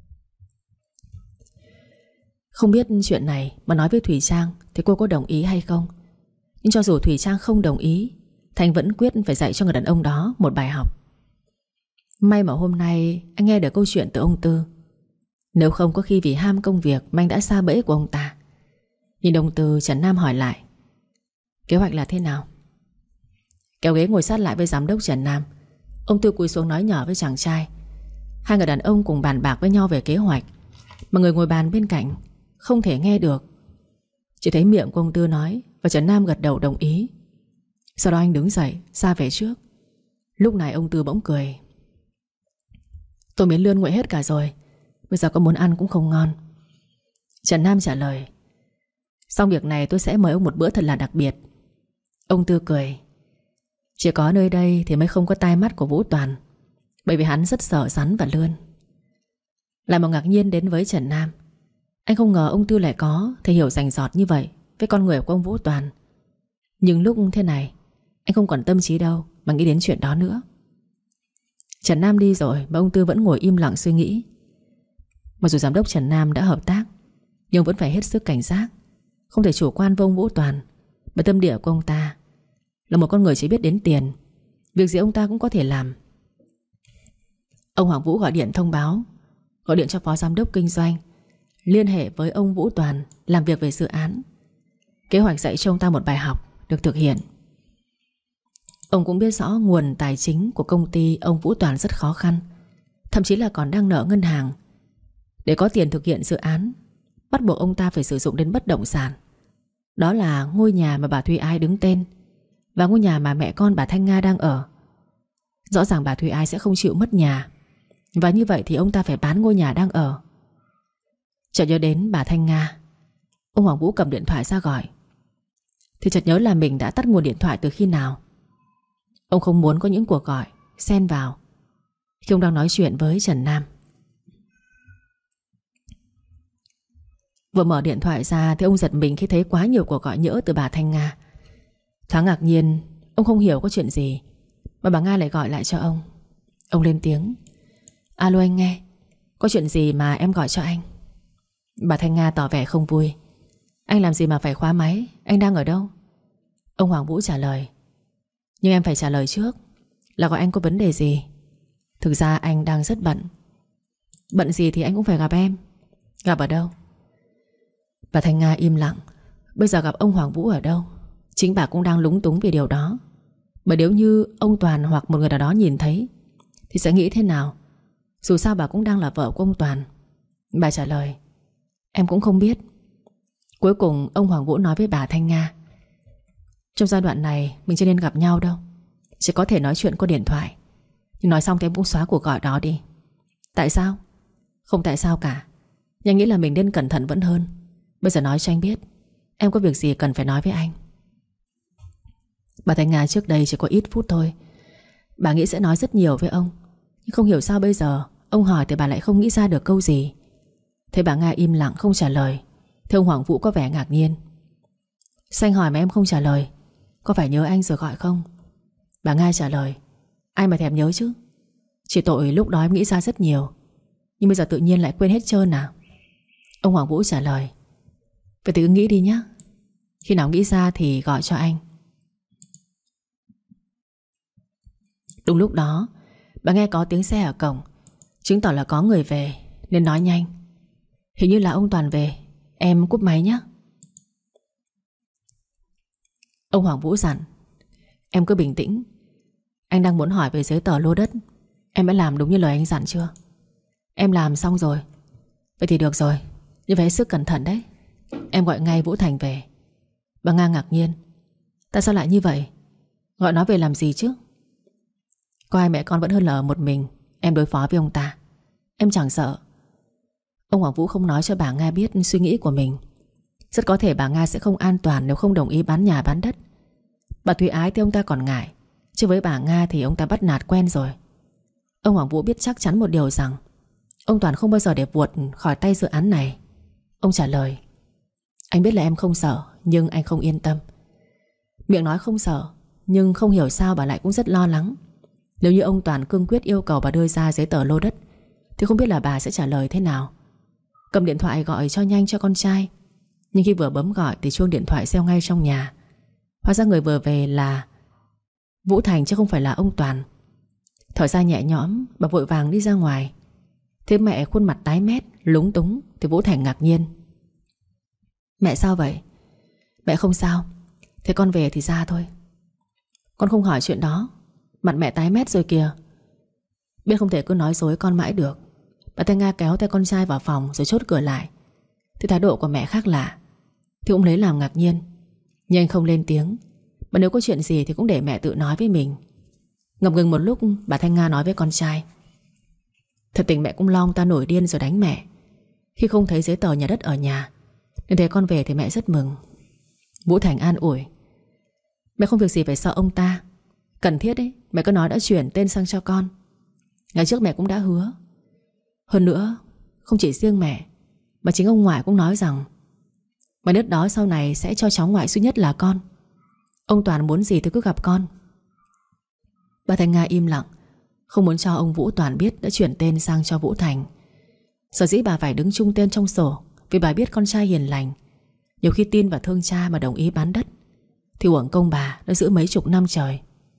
Không biết chuyện này mà nói với Thủy Trang thì cô có đồng ý hay không. Nhưng cho dù Thủy Trang không đồng ý, Thành vẫn quyết phải dạy cho người đàn ông đó một bài học. May mà hôm nay anh nghe được câu chuyện từ ông Tư. Nếu không có khi vì ham công việc mà anh đã sa bẫy của ông ta. Nhìn ông Tư, Trần Nam hỏi lại. Kế hoạch là thế nào? Kéo ghế ngồi sát lại với giám đốc Trần Nam, ông Tư cúi xuống nói nhỏ với chàng trai. Hai người đàn ông cùng bàn bạc với nhau về kế hoạch, mà người ngồi bàn bên cạnh không thể nghe được. Chỉ thấy miệng của ông Tư nói, và Trần Nam gật đầu đồng ý. Sau đó anh đứng dậy ra về trước. Lúc này ông Tư bỗng cười. Tôi miến lươn nguội hết cả rồi, bây giờ có muốn ăn cũng không ngon. Trần Nam trả lời. Xong việc này tôi sẽ mời ông một bữa thật là đặc biệt. Ông Tư cười. Chỉ có nơi đây thì mới không có tai mắt của Vũ Toàn, bởi vì hắn rất sợ rắn và lươn. Lại một ngạc nhiên đến với Trần Nam. Anh không ngờ ông Tư lại có thể hiểu rành rọt như vậy với con người của ông Vũ Toàn. Nhưng lúc thế này, anh không còn tâm trí đâu mà nghĩ đến chuyện đó nữa. Trần Nam đi rồi mà ông Tư vẫn ngồi im lặng suy nghĩ. Mặc dù giám đốc Trần Nam đã hợp tác, nhưng vẫn phải hết sức cảnh giác, không thể chủ quan với ông Vũ Toàn. Bởi tâm địa của ông ta là một con người chỉ biết đến tiền, việc gì ông ta cũng có thể làm. Ông Hoàng Vũ gọi điện thông báo, gọi điện cho phó giám đốc kinh doanh liên hệ với ông Vũ Toàn làm việc về dự án. Kế hoạch dạy cho ông ta một bài học được thực hiện. Ông cũng biết rõ nguồn tài chính của công ty ông Vũ Toàn rất khó khăn, thậm chí là còn đang nợ ngân hàng. Để có tiền thực hiện dự án, bắt buộc ông ta phải sử dụng đến bất động sản. Đó là ngôi nhà mà bà Thùy Ai đứng tên và ngôi nhà mà mẹ con bà Thanh Nga đang ở. Rõ ràng bà Thùy Ai sẽ không chịu mất nhà, và như vậy thì ông ta phải bán ngôi nhà đang ở. Chợt nhớ đến bà Thanh Nga, ông Hoàng Vũ cầm điện thoại ra gọi, thì chợt nhớ là mình đã tắt nguồn điện thoại từ khi nào. Ông không muốn có những cuộc gọi xen vào khi ông đang nói chuyện với Trần Nam. Vừa mở điện thoại ra thì ông giật mình khi thấy quá nhiều cuộc gọi nhỡ từ bà Thanh Nga. Thoáng ngạc nhiên, ông không hiểu có chuyện gì mà bà Nga lại gọi lại cho ông. Ông lên tiếng. Alo, anh nghe. Có chuyện gì mà em gọi cho anh? Bà Thanh Nga tỏ vẻ không vui. Anh làm gì mà phải khóa máy? Anh đang ở đâu? Ông Hoàng Vũ trả lời. Nhưng em phải trả lời trước là gọi anh có vấn đề gì. Thực ra anh đang rất bận. Bận gì thì anh cũng phải gặp em. Gặp ở đâu? Bà Thanh Nga im lặng. Bây giờ gặp ông Hoàng Vũ ở đâu? Chính bà cũng đang lúng túng vì điều đó. Bởi nếu như ông Toàn hoặc một người nào đó nhìn thấy thì sẽ nghĩ thế nào? Dù sao bà cũng đang là vợ của ông Toàn. Bà trả lời. Em cũng không biết. Cuối cùng ông Hoàng Vũ nói với bà Thanh Nga. Trong giai đoạn này mình chưa nên gặp nhau đâu. Chỉ có thể nói chuyện qua điện thoại. Nhưng nói xong thì em cũng xóa cuộc gọi đó đi. Tại sao? Không tại sao cả. Nhưng nghĩ là mình nên cẩn thận vẫn hơn. Bây giờ nói cho anh biết, em có việc gì cần phải nói với anh. Bà Thanh Nga trước đây chỉ có ít phút thôi. Bà nghĩ sẽ nói rất nhiều với ông. Nhưng không hiểu sao bây giờ ông hỏi thì bà lại không nghĩ ra được câu gì. Thế bà Nga im lặng không trả lời. Thế ông Hoàng Vũ có vẻ ngạc nhiên. Sao anh hỏi mà em không trả lời? Có phải nhớ anh rồi gọi không? Bà Nga trả lời. Ai mà thèm nhớ chứ. Chỉ tội lúc đó em nghĩ ra rất nhiều. Nhưng bây giờ tự nhiên lại quên hết trơn à? Ông Hoàng Vũ trả lời. Vậy thì cứ nghĩ đi nhé. Khi nào nghĩ ra thì gọi cho anh. Đúng lúc đó bà nghe có tiếng xe ở cổng, chứng tỏ là có người về nên nói nhanh. Hình như là ông Toàn về. Em cúp máy nhé. Ông Hoàng Vũ dặn. Em cứ bình tĩnh. Anh đang muốn hỏi về giấy tờ lô đất. Em đã làm đúng như lời anh dặn chưa? Em làm xong rồi. Vậy thì được rồi. Nhưng phải hết sức cẩn thận đấy. Em gọi ngay Vũ Thành về. Bà Nga ngạc nhiên. Tại sao lại như vậy? Gọi nó về làm gì chứ? Có hai mẹ con vẫn hơn là ở một mình. Em đối phó với ông ta. Em chẳng sợ. Ông Hoàng Vũ không nói cho bà Nga biết suy nghĩ của mình. Rất có thể bà Nga sẽ không an toàn nếu không đồng ý bán nhà bán đất. Bà Thúy Ái thì ông ta còn ngại, chứ với bà Nga thì ông ta bắt nạt quen rồi. Ông Hoàng Vũ biết chắc chắn một điều rằng ông Toàn không bao giờ để vuột khỏi tay dự án này. Ông trả lời. Anh biết là em không sợ, nhưng anh không yên tâm. Miệng nói không sợ, nhưng không hiểu sao bà lại cũng rất lo lắng. Nếu như ông Toàn cương quyết yêu cầu bà đưa ra giấy tờ lô đất thì không biết là bà sẽ trả lời thế nào. Cầm điện thoại gọi cho nhanh cho con trai. Nhưng khi vừa bấm gọi thì chuông điện thoại reo ngay trong nhà. Hóa ra người vừa về là Vũ Thành chứ không phải là ông Toàn. Thở ra nhẹ nhõm, bà vội vàng đi ra ngoài. Thế mẹ khuôn mặt tái mét, lúng túng thì Vũ Thành ngạc nhiên. Mẹ sao vậy? Mẹ không sao. Thế con về thì ra thôi. Con không hỏi chuyện đó. Mặt mẹ tái mét rồi kìa. Biết không thể cứ nói dối con mãi được. Bà Thanh Nga kéo tay con trai vào phòng rồi chốt cửa lại. Thì thái độ của mẹ khác lạ thì cũng lấy làm ngạc nhiên. Nhưng anh không lên tiếng. Mà nếu có chuyện gì thì cũng để mẹ tự nói với mình. Ngập ngừng một lúc, bà Thanh Nga nói với con trai. Thật tình mẹ cũng lo ông ta nổi điên rồi đánh mẹ. Khi không thấy giấy tờ nhà đất ở nhà, nên thấy con về thì mẹ rất mừng. Vũ Thành an ủi. Mẹ không việc gì phải sợ ông ta. Cần thiết ấy, mẹ cứ nói đã chuyển tên sang cho con. Ngày trước mẹ cũng đã hứa. Hơn nữa, không chỉ riêng mẹ mà chính ông ngoại cũng nói rằng mảnh đất đó sau này sẽ cho cháu ngoại duy nhất là con. Ông Toàn muốn gì thì cứ gặp con. Bà Thanh Nga im lặng, không muốn cho ông Vũ Toàn biết đã chuyển tên sang cho Vũ Thành. Sở dĩ bà phải đứng chung tên trong sổ vì bà biết con trai hiền lành. Nhiều khi tin và thương cha mà đồng ý bán đất thì uổng công bà đã giữ mấy chục năm trời.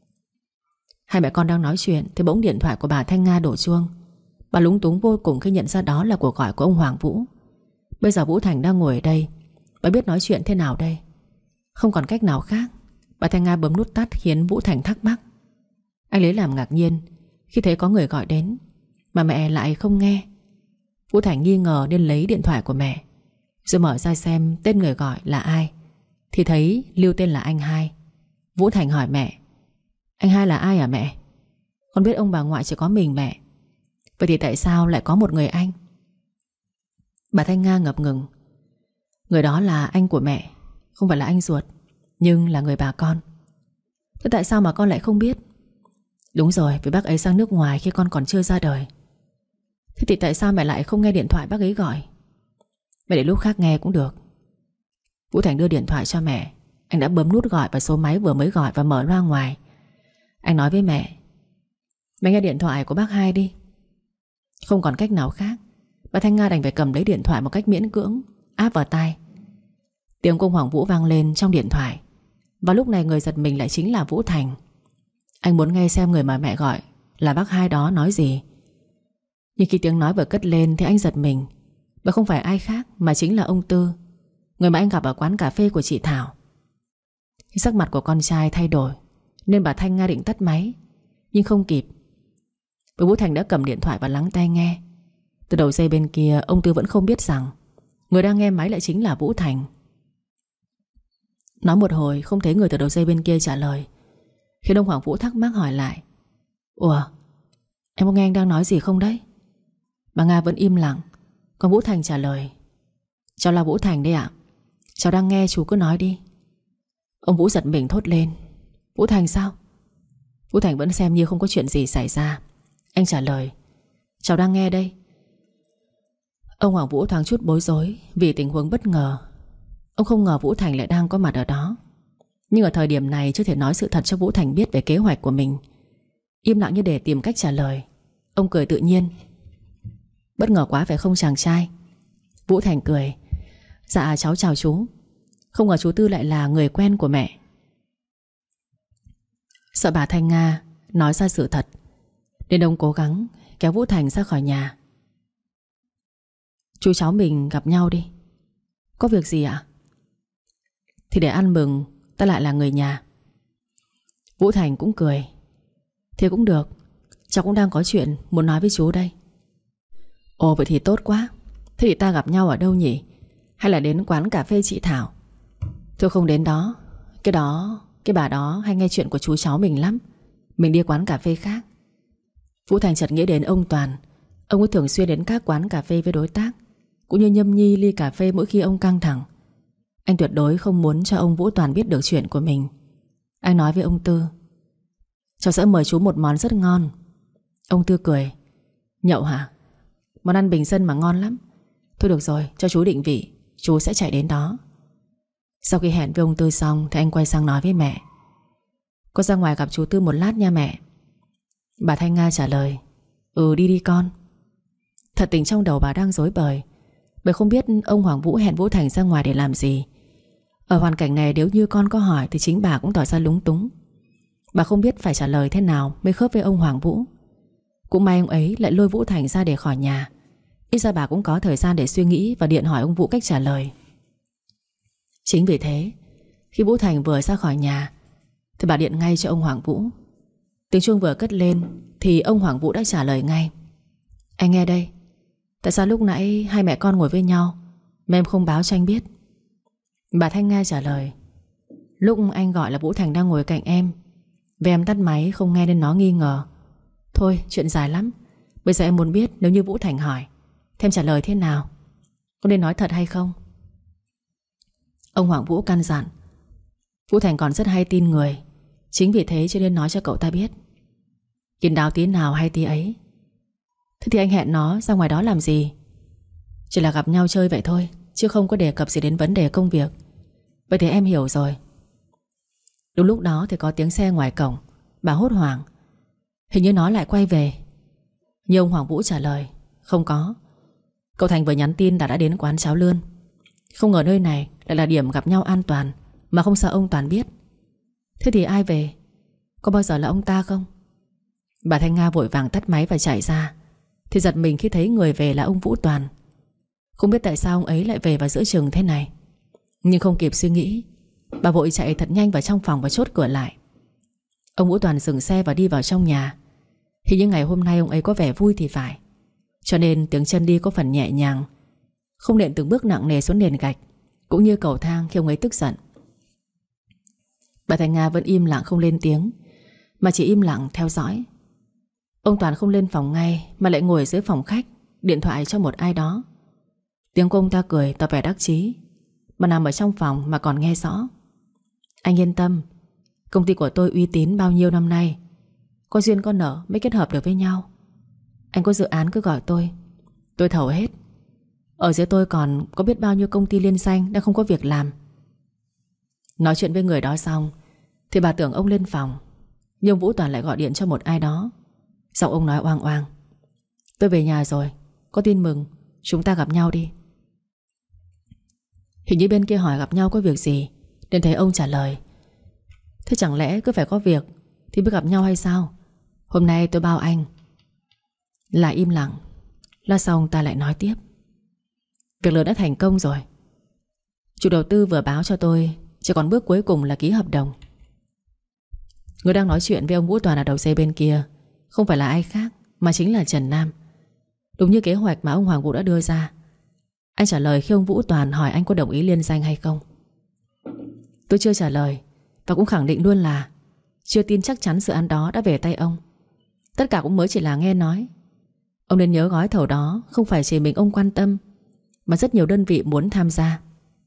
Hai mẹ con đang nói chuyện thì bỗng điện thoại của bà Thanh Nga đổ chuông. Bà lúng túng vô cùng khi nhận ra đó là cuộc gọi của ông Hoàng Vũ. Bây giờ Vũ Thành đang ngồi ở đây, bà biết nói chuyện thế nào đây? Không còn cách nào khác. Bà Thanh Nga bấm nút tắt khiến Vũ Thành thắc mắc. Anh lấy làm ngạc nhiên khi thấy có người gọi đến mà mẹ lại không nghe. Vũ Thành nghi ngờ nên lấy điện thoại của mẹ, rồi mở ra xem tên người gọi là ai thì thấy lưu tên là anh Hai. Vũ Thành hỏi mẹ. Anh Hai là ai hả mẹ? Con biết ông bà ngoại chỉ có mình mẹ. Vậy thì tại sao lại có một người anh? Bà Thanh Nga ngập ngừng. Người đó là anh của mẹ, không phải là anh ruột, nhưng là người bà con. Thế tại sao mà con lại không biết? Đúng rồi, vì bác ấy sang nước ngoài khi con còn chưa ra đời. Thế thì tại sao mẹ lại không nghe điện thoại bác ấy gọi? Mẹ để lúc khác nghe cũng được. Vũ Thành đưa điện thoại cho mẹ. Anh đã bấm nút gọi vào số máy vừa mới gọi và mở loa ngoài. Anh nói với mẹ. Mẹ nghe điện thoại của bác Hai đi. Không còn cách nào khác. Bà Thanh Nga đành phải cầm lấy điện thoại một cách miễn cưỡng, áp vào tai. Tiếng của ông Hoàng Vũ vang lên trong điện thoại. Và lúc này người giật mình lại chính là Vũ Thành. Anh muốn nghe xem người mà mẹ gọi là bác hai đó nói gì. Nhưng khi tiếng nói vừa cất lên thì anh giật mình, bởi không phải ai khác mà chính là ông Tư, người mà anh gặp ở quán cà phê của chị Thảo. Khi sắc mặt của con trai thay đổi nên bà Thanh Nga định tắt máy, nhưng không kịp, bởi Vũ Thành đã cầm điện thoại và lắng tai nghe. Từ đầu dây bên kia, ông Tư vẫn không biết rằng người đang nghe máy lại chính là Vũ Thành. Nói một hồi không thấy người từ đầu dây bên kia trả lời, khiến ông Hoàng Vũ thắc mắc hỏi lại: Ủa, em có nghe anh đang nói gì không đấy? Bà Nga vẫn im lặng. Còn Vũ Thành trả lời: Cháu là Vũ Thành đây ạ. Cháu đang nghe, chú cứ nói đi. Ông Vũ giật mình thốt lên: Vũ Thành sao? Vũ Thành vẫn xem như không có chuyện gì xảy ra. Anh trả lời: Cháu đang nghe đây. Ông Hoàng Vũ thoáng chút bối rối vì tình huống bất ngờ. Ông không ngờ Vũ Thành lại đang có mặt ở đó. Nhưng ở thời điểm này chưa thể nói sự thật cho Vũ Thành biết về kế hoạch của mình. Im lặng như để tìm cách trả lời. Ông cười tự nhiên: Bất ngờ quá phải không chàng trai? Vũ Thành cười: Dạ cháu chào chú. Không ngờ chú Tư lại là người quen của mẹ. Sợ bà Thanh Nga nói ra sự thật nên ông cố gắng kéo Vũ Thành ra khỏi nhà. Chú cháu mình gặp nhau đi. Có việc gì ạ? Thì để ăn mừng ta lại là người nhà. Vũ Thành cũng cười: Thế cũng được, cháu cũng đang có chuyện muốn nói với chú đây. Ồ vậy thì tốt quá. Thế thì ta gặp nhau ở đâu nhỉ? Hay là đến quán cà phê chị Thảo? Thôi không đến đó. Cái đó, cái bà đó hay nghe chuyện của chú cháu mình lắm. Mình đi quán cà phê khác. Vũ Thành chợt nghĩ đến ông Toàn. Ông ấy thường xuyên đến các quán cà phê với đối tác, cũng như nhâm nhi ly cà phê mỗi khi ông căng thẳng. Anh tuyệt đối không muốn cho ông Vũ Toàn biết được chuyện của mình. Anh nói với ông Tư: Cháu sẽ mời chú một món rất ngon. Ông Tư cười: Nhậu hả? Món ăn bình dân mà ngon lắm. Thôi được rồi, cho chú định vị, chú sẽ chạy đến đó. Sau khi hẹn với ông Tư xong thì anh quay sang nói với mẹ: Con ra ngoài gặp chú Tư một lát nha mẹ. Bà Thanh Nga trả lời: Ừ đi đi con. Thật tình trong đầu bà đang rối bời, bởi không biết ông Hoàng Vũ hẹn Vũ Thành ra ngoài để làm gì. Ở hoàn cảnh này nếu như con có hỏi thì chính bà cũng tỏ ra lúng túng. Bà không biết phải trả lời thế nào mới khớp với ông Hoàng Vũ. Cũng may ông ấy lại lôi Vũ Thành ra để khỏi nhà. Ít ra bà cũng có thời gian để suy nghĩ và điện hỏi ông Vũ cách trả lời. Chính vì thế, khi Vũ Thành vừa ra khỏi nhà thì bà điện ngay cho ông Hoàng Vũ. Tiếng chuông vừa cất lên thì ông Hoàng Vũ đã trả lời ngay: Anh nghe đây. Tại sao lúc nãy hai mẹ con ngồi với nhau mà em không báo cho anh biết? Bà Thanh Nga trả lời: Lúc anh gọi là Vũ Thành đang ngồi cạnh em, vì em tắt máy không nghe nên nó nghi ngờ. Thôi chuyện dài lắm. Bây giờ em muốn biết nếu như Vũ Thành hỏi thì em trả lời thế nào? Có nên nói thật hay không? Ông Hoàng Vũ căn dặn: Vũ Thành còn rất hay tin người. Chính vì thế cho nên nói cho cậu ta biết. Kín đáo tí nào hay tí ấy. Thế thì anh hẹn nó ra ngoài đó làm gì? Chỉ là gặp nhau chơi vậy thôi, chứ không có đề cập gì đến vấn đề công việc. Vậy thì em hiểu rồi. Đúng lúc đó thì có tiếng xe ngoài cổng. Bà hốt hoảng: Hình như nó lại quay về. Nhưng ông Hoàng Vũ trả lời: Không có. Cậu Thành vừa nhắn tin đã đã đến quán cháo lươn. Không ngờ nơi này lại là điểm gặp nhau an toàn, mà không sợ ông Toàn biết. Thế thì ai về? Có bao giờ là ông ta không? Bà Thanh Nga vội vàng tắt máy và chạy ra, thì giật mình khi thấy người về là ông Vũ Toàn. Không biết tại sao ông ấy lại về vào giữa chừng thế này. Nhưng không kịp suy nghĩ, bà vội chạy thật nhanh vào trong phòng và chốt cửa lại. Ông Vũ Toàn dừng xe và đi vào trong nhà. Hình như ngày hôm nay ông ấy có vẻ vui thì phải, cho nên tiếng chân đi có phần nhẹ nhàng, không nện từng bước nặng nề xuống nền gạch cũng như cầu thang khi ông ấy tức giận. Bà Thanh Nga vẫn im lặng không lên tiếng, mà chỉ im lặng theo dõi. Ông Toàn không lên phòng ngay mà lại ngồi dưới phòng khách, điện thoại cho một ai đó. Tiếng của ông ta cười tỏ vẻ đắc chí, mà nằm ở trong phòng mà còn nghe rõ. Anh yên tâm, công ty của tôi uy tín bao nhiêu năm nay, có duyên có nợ mới kết hợp được với nhau. Anh có dự án cứ gọi tôi, tôi thầu hết. Ở dưới tôi còn có biết bao nhiêu công ty liên danh đang không có việc làm. Nói chuyện với người đó xong thì bà tưởng ông lên phòng, nhưng ông Vũ Toàn lại gọi điện cho một ai đó. Giọng ông nói oang oang: Tôi về nhà rồi, có tin mừng, chúng ta gặp nhau đi. Hình như bên kia hỏi gặp nhau có việc gì, nên thấy ông trả lời: thế chẳng lẽ cứ phải có việc thì mới gặp nhau hay sao? Hôm nay tôi bao anh. Lại im lặng. Lát xong ta lại nói tiếp: việc lớn đã thành công rồi. Chủ đầu tư vừa báo cho tôi chỉ còn bước cuối cùng là ký hợp đồng. Người đang nói chuyện với ông Vũ Toàn ở đầu dây bên kia không phải là ai khác mà chính là Trần Nam. Đúng như kế hoạch mà ông Hoàng Vũ đã đưa ra. Anh trả lời khi ông Vũ Toàn hỏi anh có đồng ý liên danh hay không. Tôi chưa trả lời, và cũng khẳng định luôn là chưa tin chắc chắn dự án đó đã về tay ông. Tất cả cũng mới chỉ là nghe nói. Ông nên nhớ gói thầu đó không phải chỉ mình ông quan tâm, mà rất nhiều đơn vị muốn tham gia.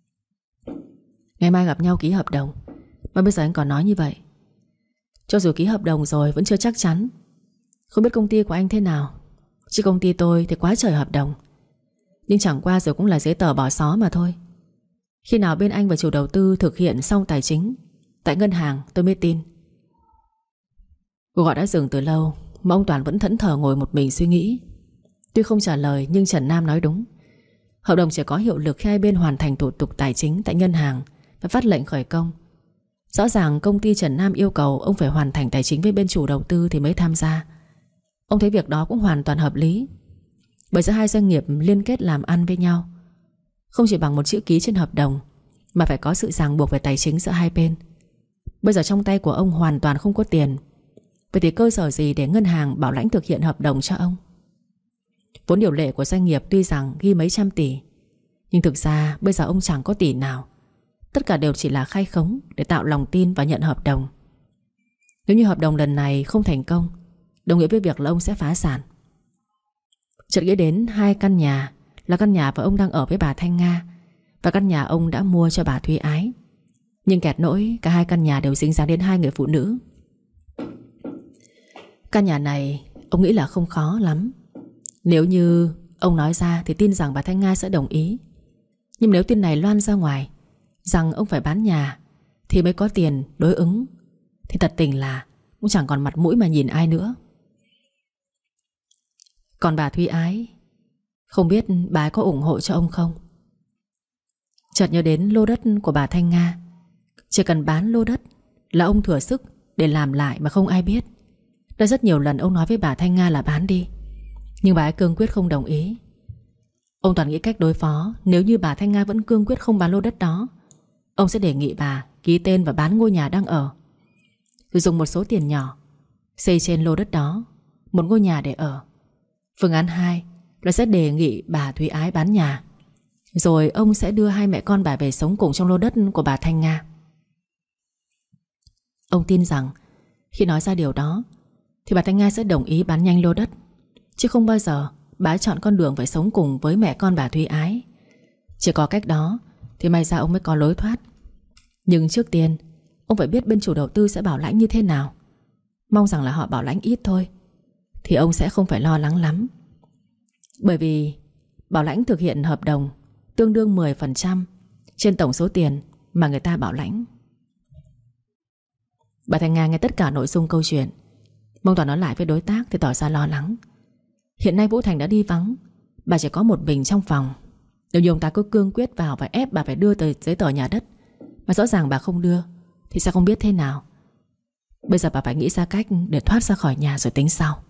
Ngày mai gặp nhau ký hợp đồng, mà bây giờ anh còn nói như vậy. Cho dù ký hợp đồng rồi vẫn chưa chắc chắn. Không biết công ty của anh thế nào, chứ công ty tôi thì quá trời hợp đồng. Nhưng chẳng qua rồi cũng là giấy tờ bỏ xó mà thôi. Khi nào bên anh và chủ đầu tư thực hiện xong tài chính tại ngân hàng tôi mới tin. Cuộc gọi đã dừng từ lâu, mà ông Toàn vẫn thẫn thờ ngồi một mình suy nghĩ. Tuy không trả lời nhưng Trần Nam nói đúng. Hợp đồng chỉ có hiệu lực khi hai bên hoàn thành thủ tục tài chính tại ngân hàng và phát lệnh khởi công. Rõ ràng công ty Trần Nam yêu cầu ông phải hoàn thành tài chính với bên chủ đầu tư thì mới tham gia. Ông thấy việc đó cũng hoàn toàn hợp lý, bởi giữa hai doanh nghiệp liên kết làm ăn với nhau không chỉ bằng một chữ ký trên hợp đồng, mà phải có sự ràng buộc về tài chính giữa hai bên. Bây giờ trong tay của ông hoàn toàn không có tiền, vậy thì cơ sở gì để ngân hàng bảo lãnh thực hiện hợp đồng cho ông? Vốn điều lệ của doanh nghiệp tuy rằng ghi mấy trăm tỷ, nhưng thực ra bây giờ ông chẳng có tỷ nào. Tất cả đều chỉ là khai khống để tạo lòng tin và nhận hợp đồng. Nếu như hợp đồng lần này không thành công, đồng nghĩa với việc là ông sẽ phá sản. Chợt nghĩ đến hai căn nhà, là căn nhà và ông đang ở với bà Thanh Nga, và căn nhà ông đã mua cho bà Thúy Ái. Nhưng kẹt nỗi cả hai căn nhà đều dính dáng đến hai người phụ nữ. Căn nhà này ông nghĩ là không khó lắm. Nếu như ông nói ra thì tin rằng bà Thanh Nga sẽ đồng ý. Nhưng nếu tin này loan ra ngoài rằng ông phải bán nhà thì mới có tiền đối ứng, thì thật tình là cũng chẳng còn mặt mũi mà nhìn ai nữa. Còn bà Thúy Ái, không biết bà ấy có ủng hộ cho ông không? Chợt nhớ đến lô đất của bà Thanh Nga. Chỉ cần bán lô đất là ông thừa sức để làm lại mà không ai biết. Đã rất nhiều lần ông nói với bà Thanh Nga là bán đi, nhưng bà ấy cương quyết không đồng ý. Ông toàn nghĩ cách đối phó. Nếu như bà Thanh Nga vẫn cương quyết không bán lô đất đó, ông sẽ đề nghị bà ký tên và bán ngôi nhà đang ở, rồi dùng một số tiền nhỏ xây trên lô đất đó một ngôi nhà để ở. Phương án hai là sẽ đề nghị bà Thúy Ái bán nhà, rồi ông sẽ đưa hai mẹ con bà về sống cùng trong lô đất của bà Thanh Nga. Ông tin rằng khi nói ra điều đó thì bà Thanh Nga sẽ đồng ý bán nhanh lô đất, chứ không bao giờ bà ấy chọn con đường phải sống cùng với mẹ con bà Thúy Ái. Chỉ có cách đó thì may ra ông mới có lối thoát. Nhưng trước tiên ông phải biết bên chủ đầu tư sẽ bảo lãnh như thế nào. Mong rằng là họ bảo lãnh ít thôi thì ông sẽ không phải lo lắng lắm. Bởi vì bảo lãnh thực hiện hợp đồng tương đương mười phần trăm trên tổng số tiền mà người ta bảo lãnh. Bà Thanh Nga nghe tất cả nội dung câu chuyện. Mong Toàn nói lại với đối tác thì tỏ ra lo lắng. Hiện nay Vũ Thành đã đi vắng, bà chỉ có một mình trong phòng. Nếu như ông ta cứ cương quyết vào và ép bà phải đưa tờ giấy tờ nhà đất, mà rõ ràng bà không đưa, thì sẽ không biết thế nào. Bây giờ bà phải nghĩ ra cách để thoát ra khỏi nhà rồi tính sau.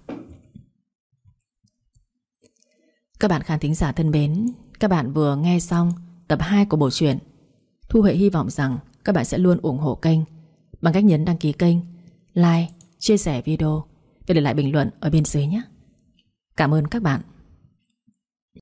Các bạn khán thính giả thân mến, các bạn vừa nghe xong tập hai của bộ truyện. Thu Huệ hy vọng rằng các bạn sẽ luôn ủng hộ kênh bằng cách nhấn đăng ký kênh, like, chia sẻ video và để lại bình luận ở bên dưới nhé. Cảm ơn các bạn.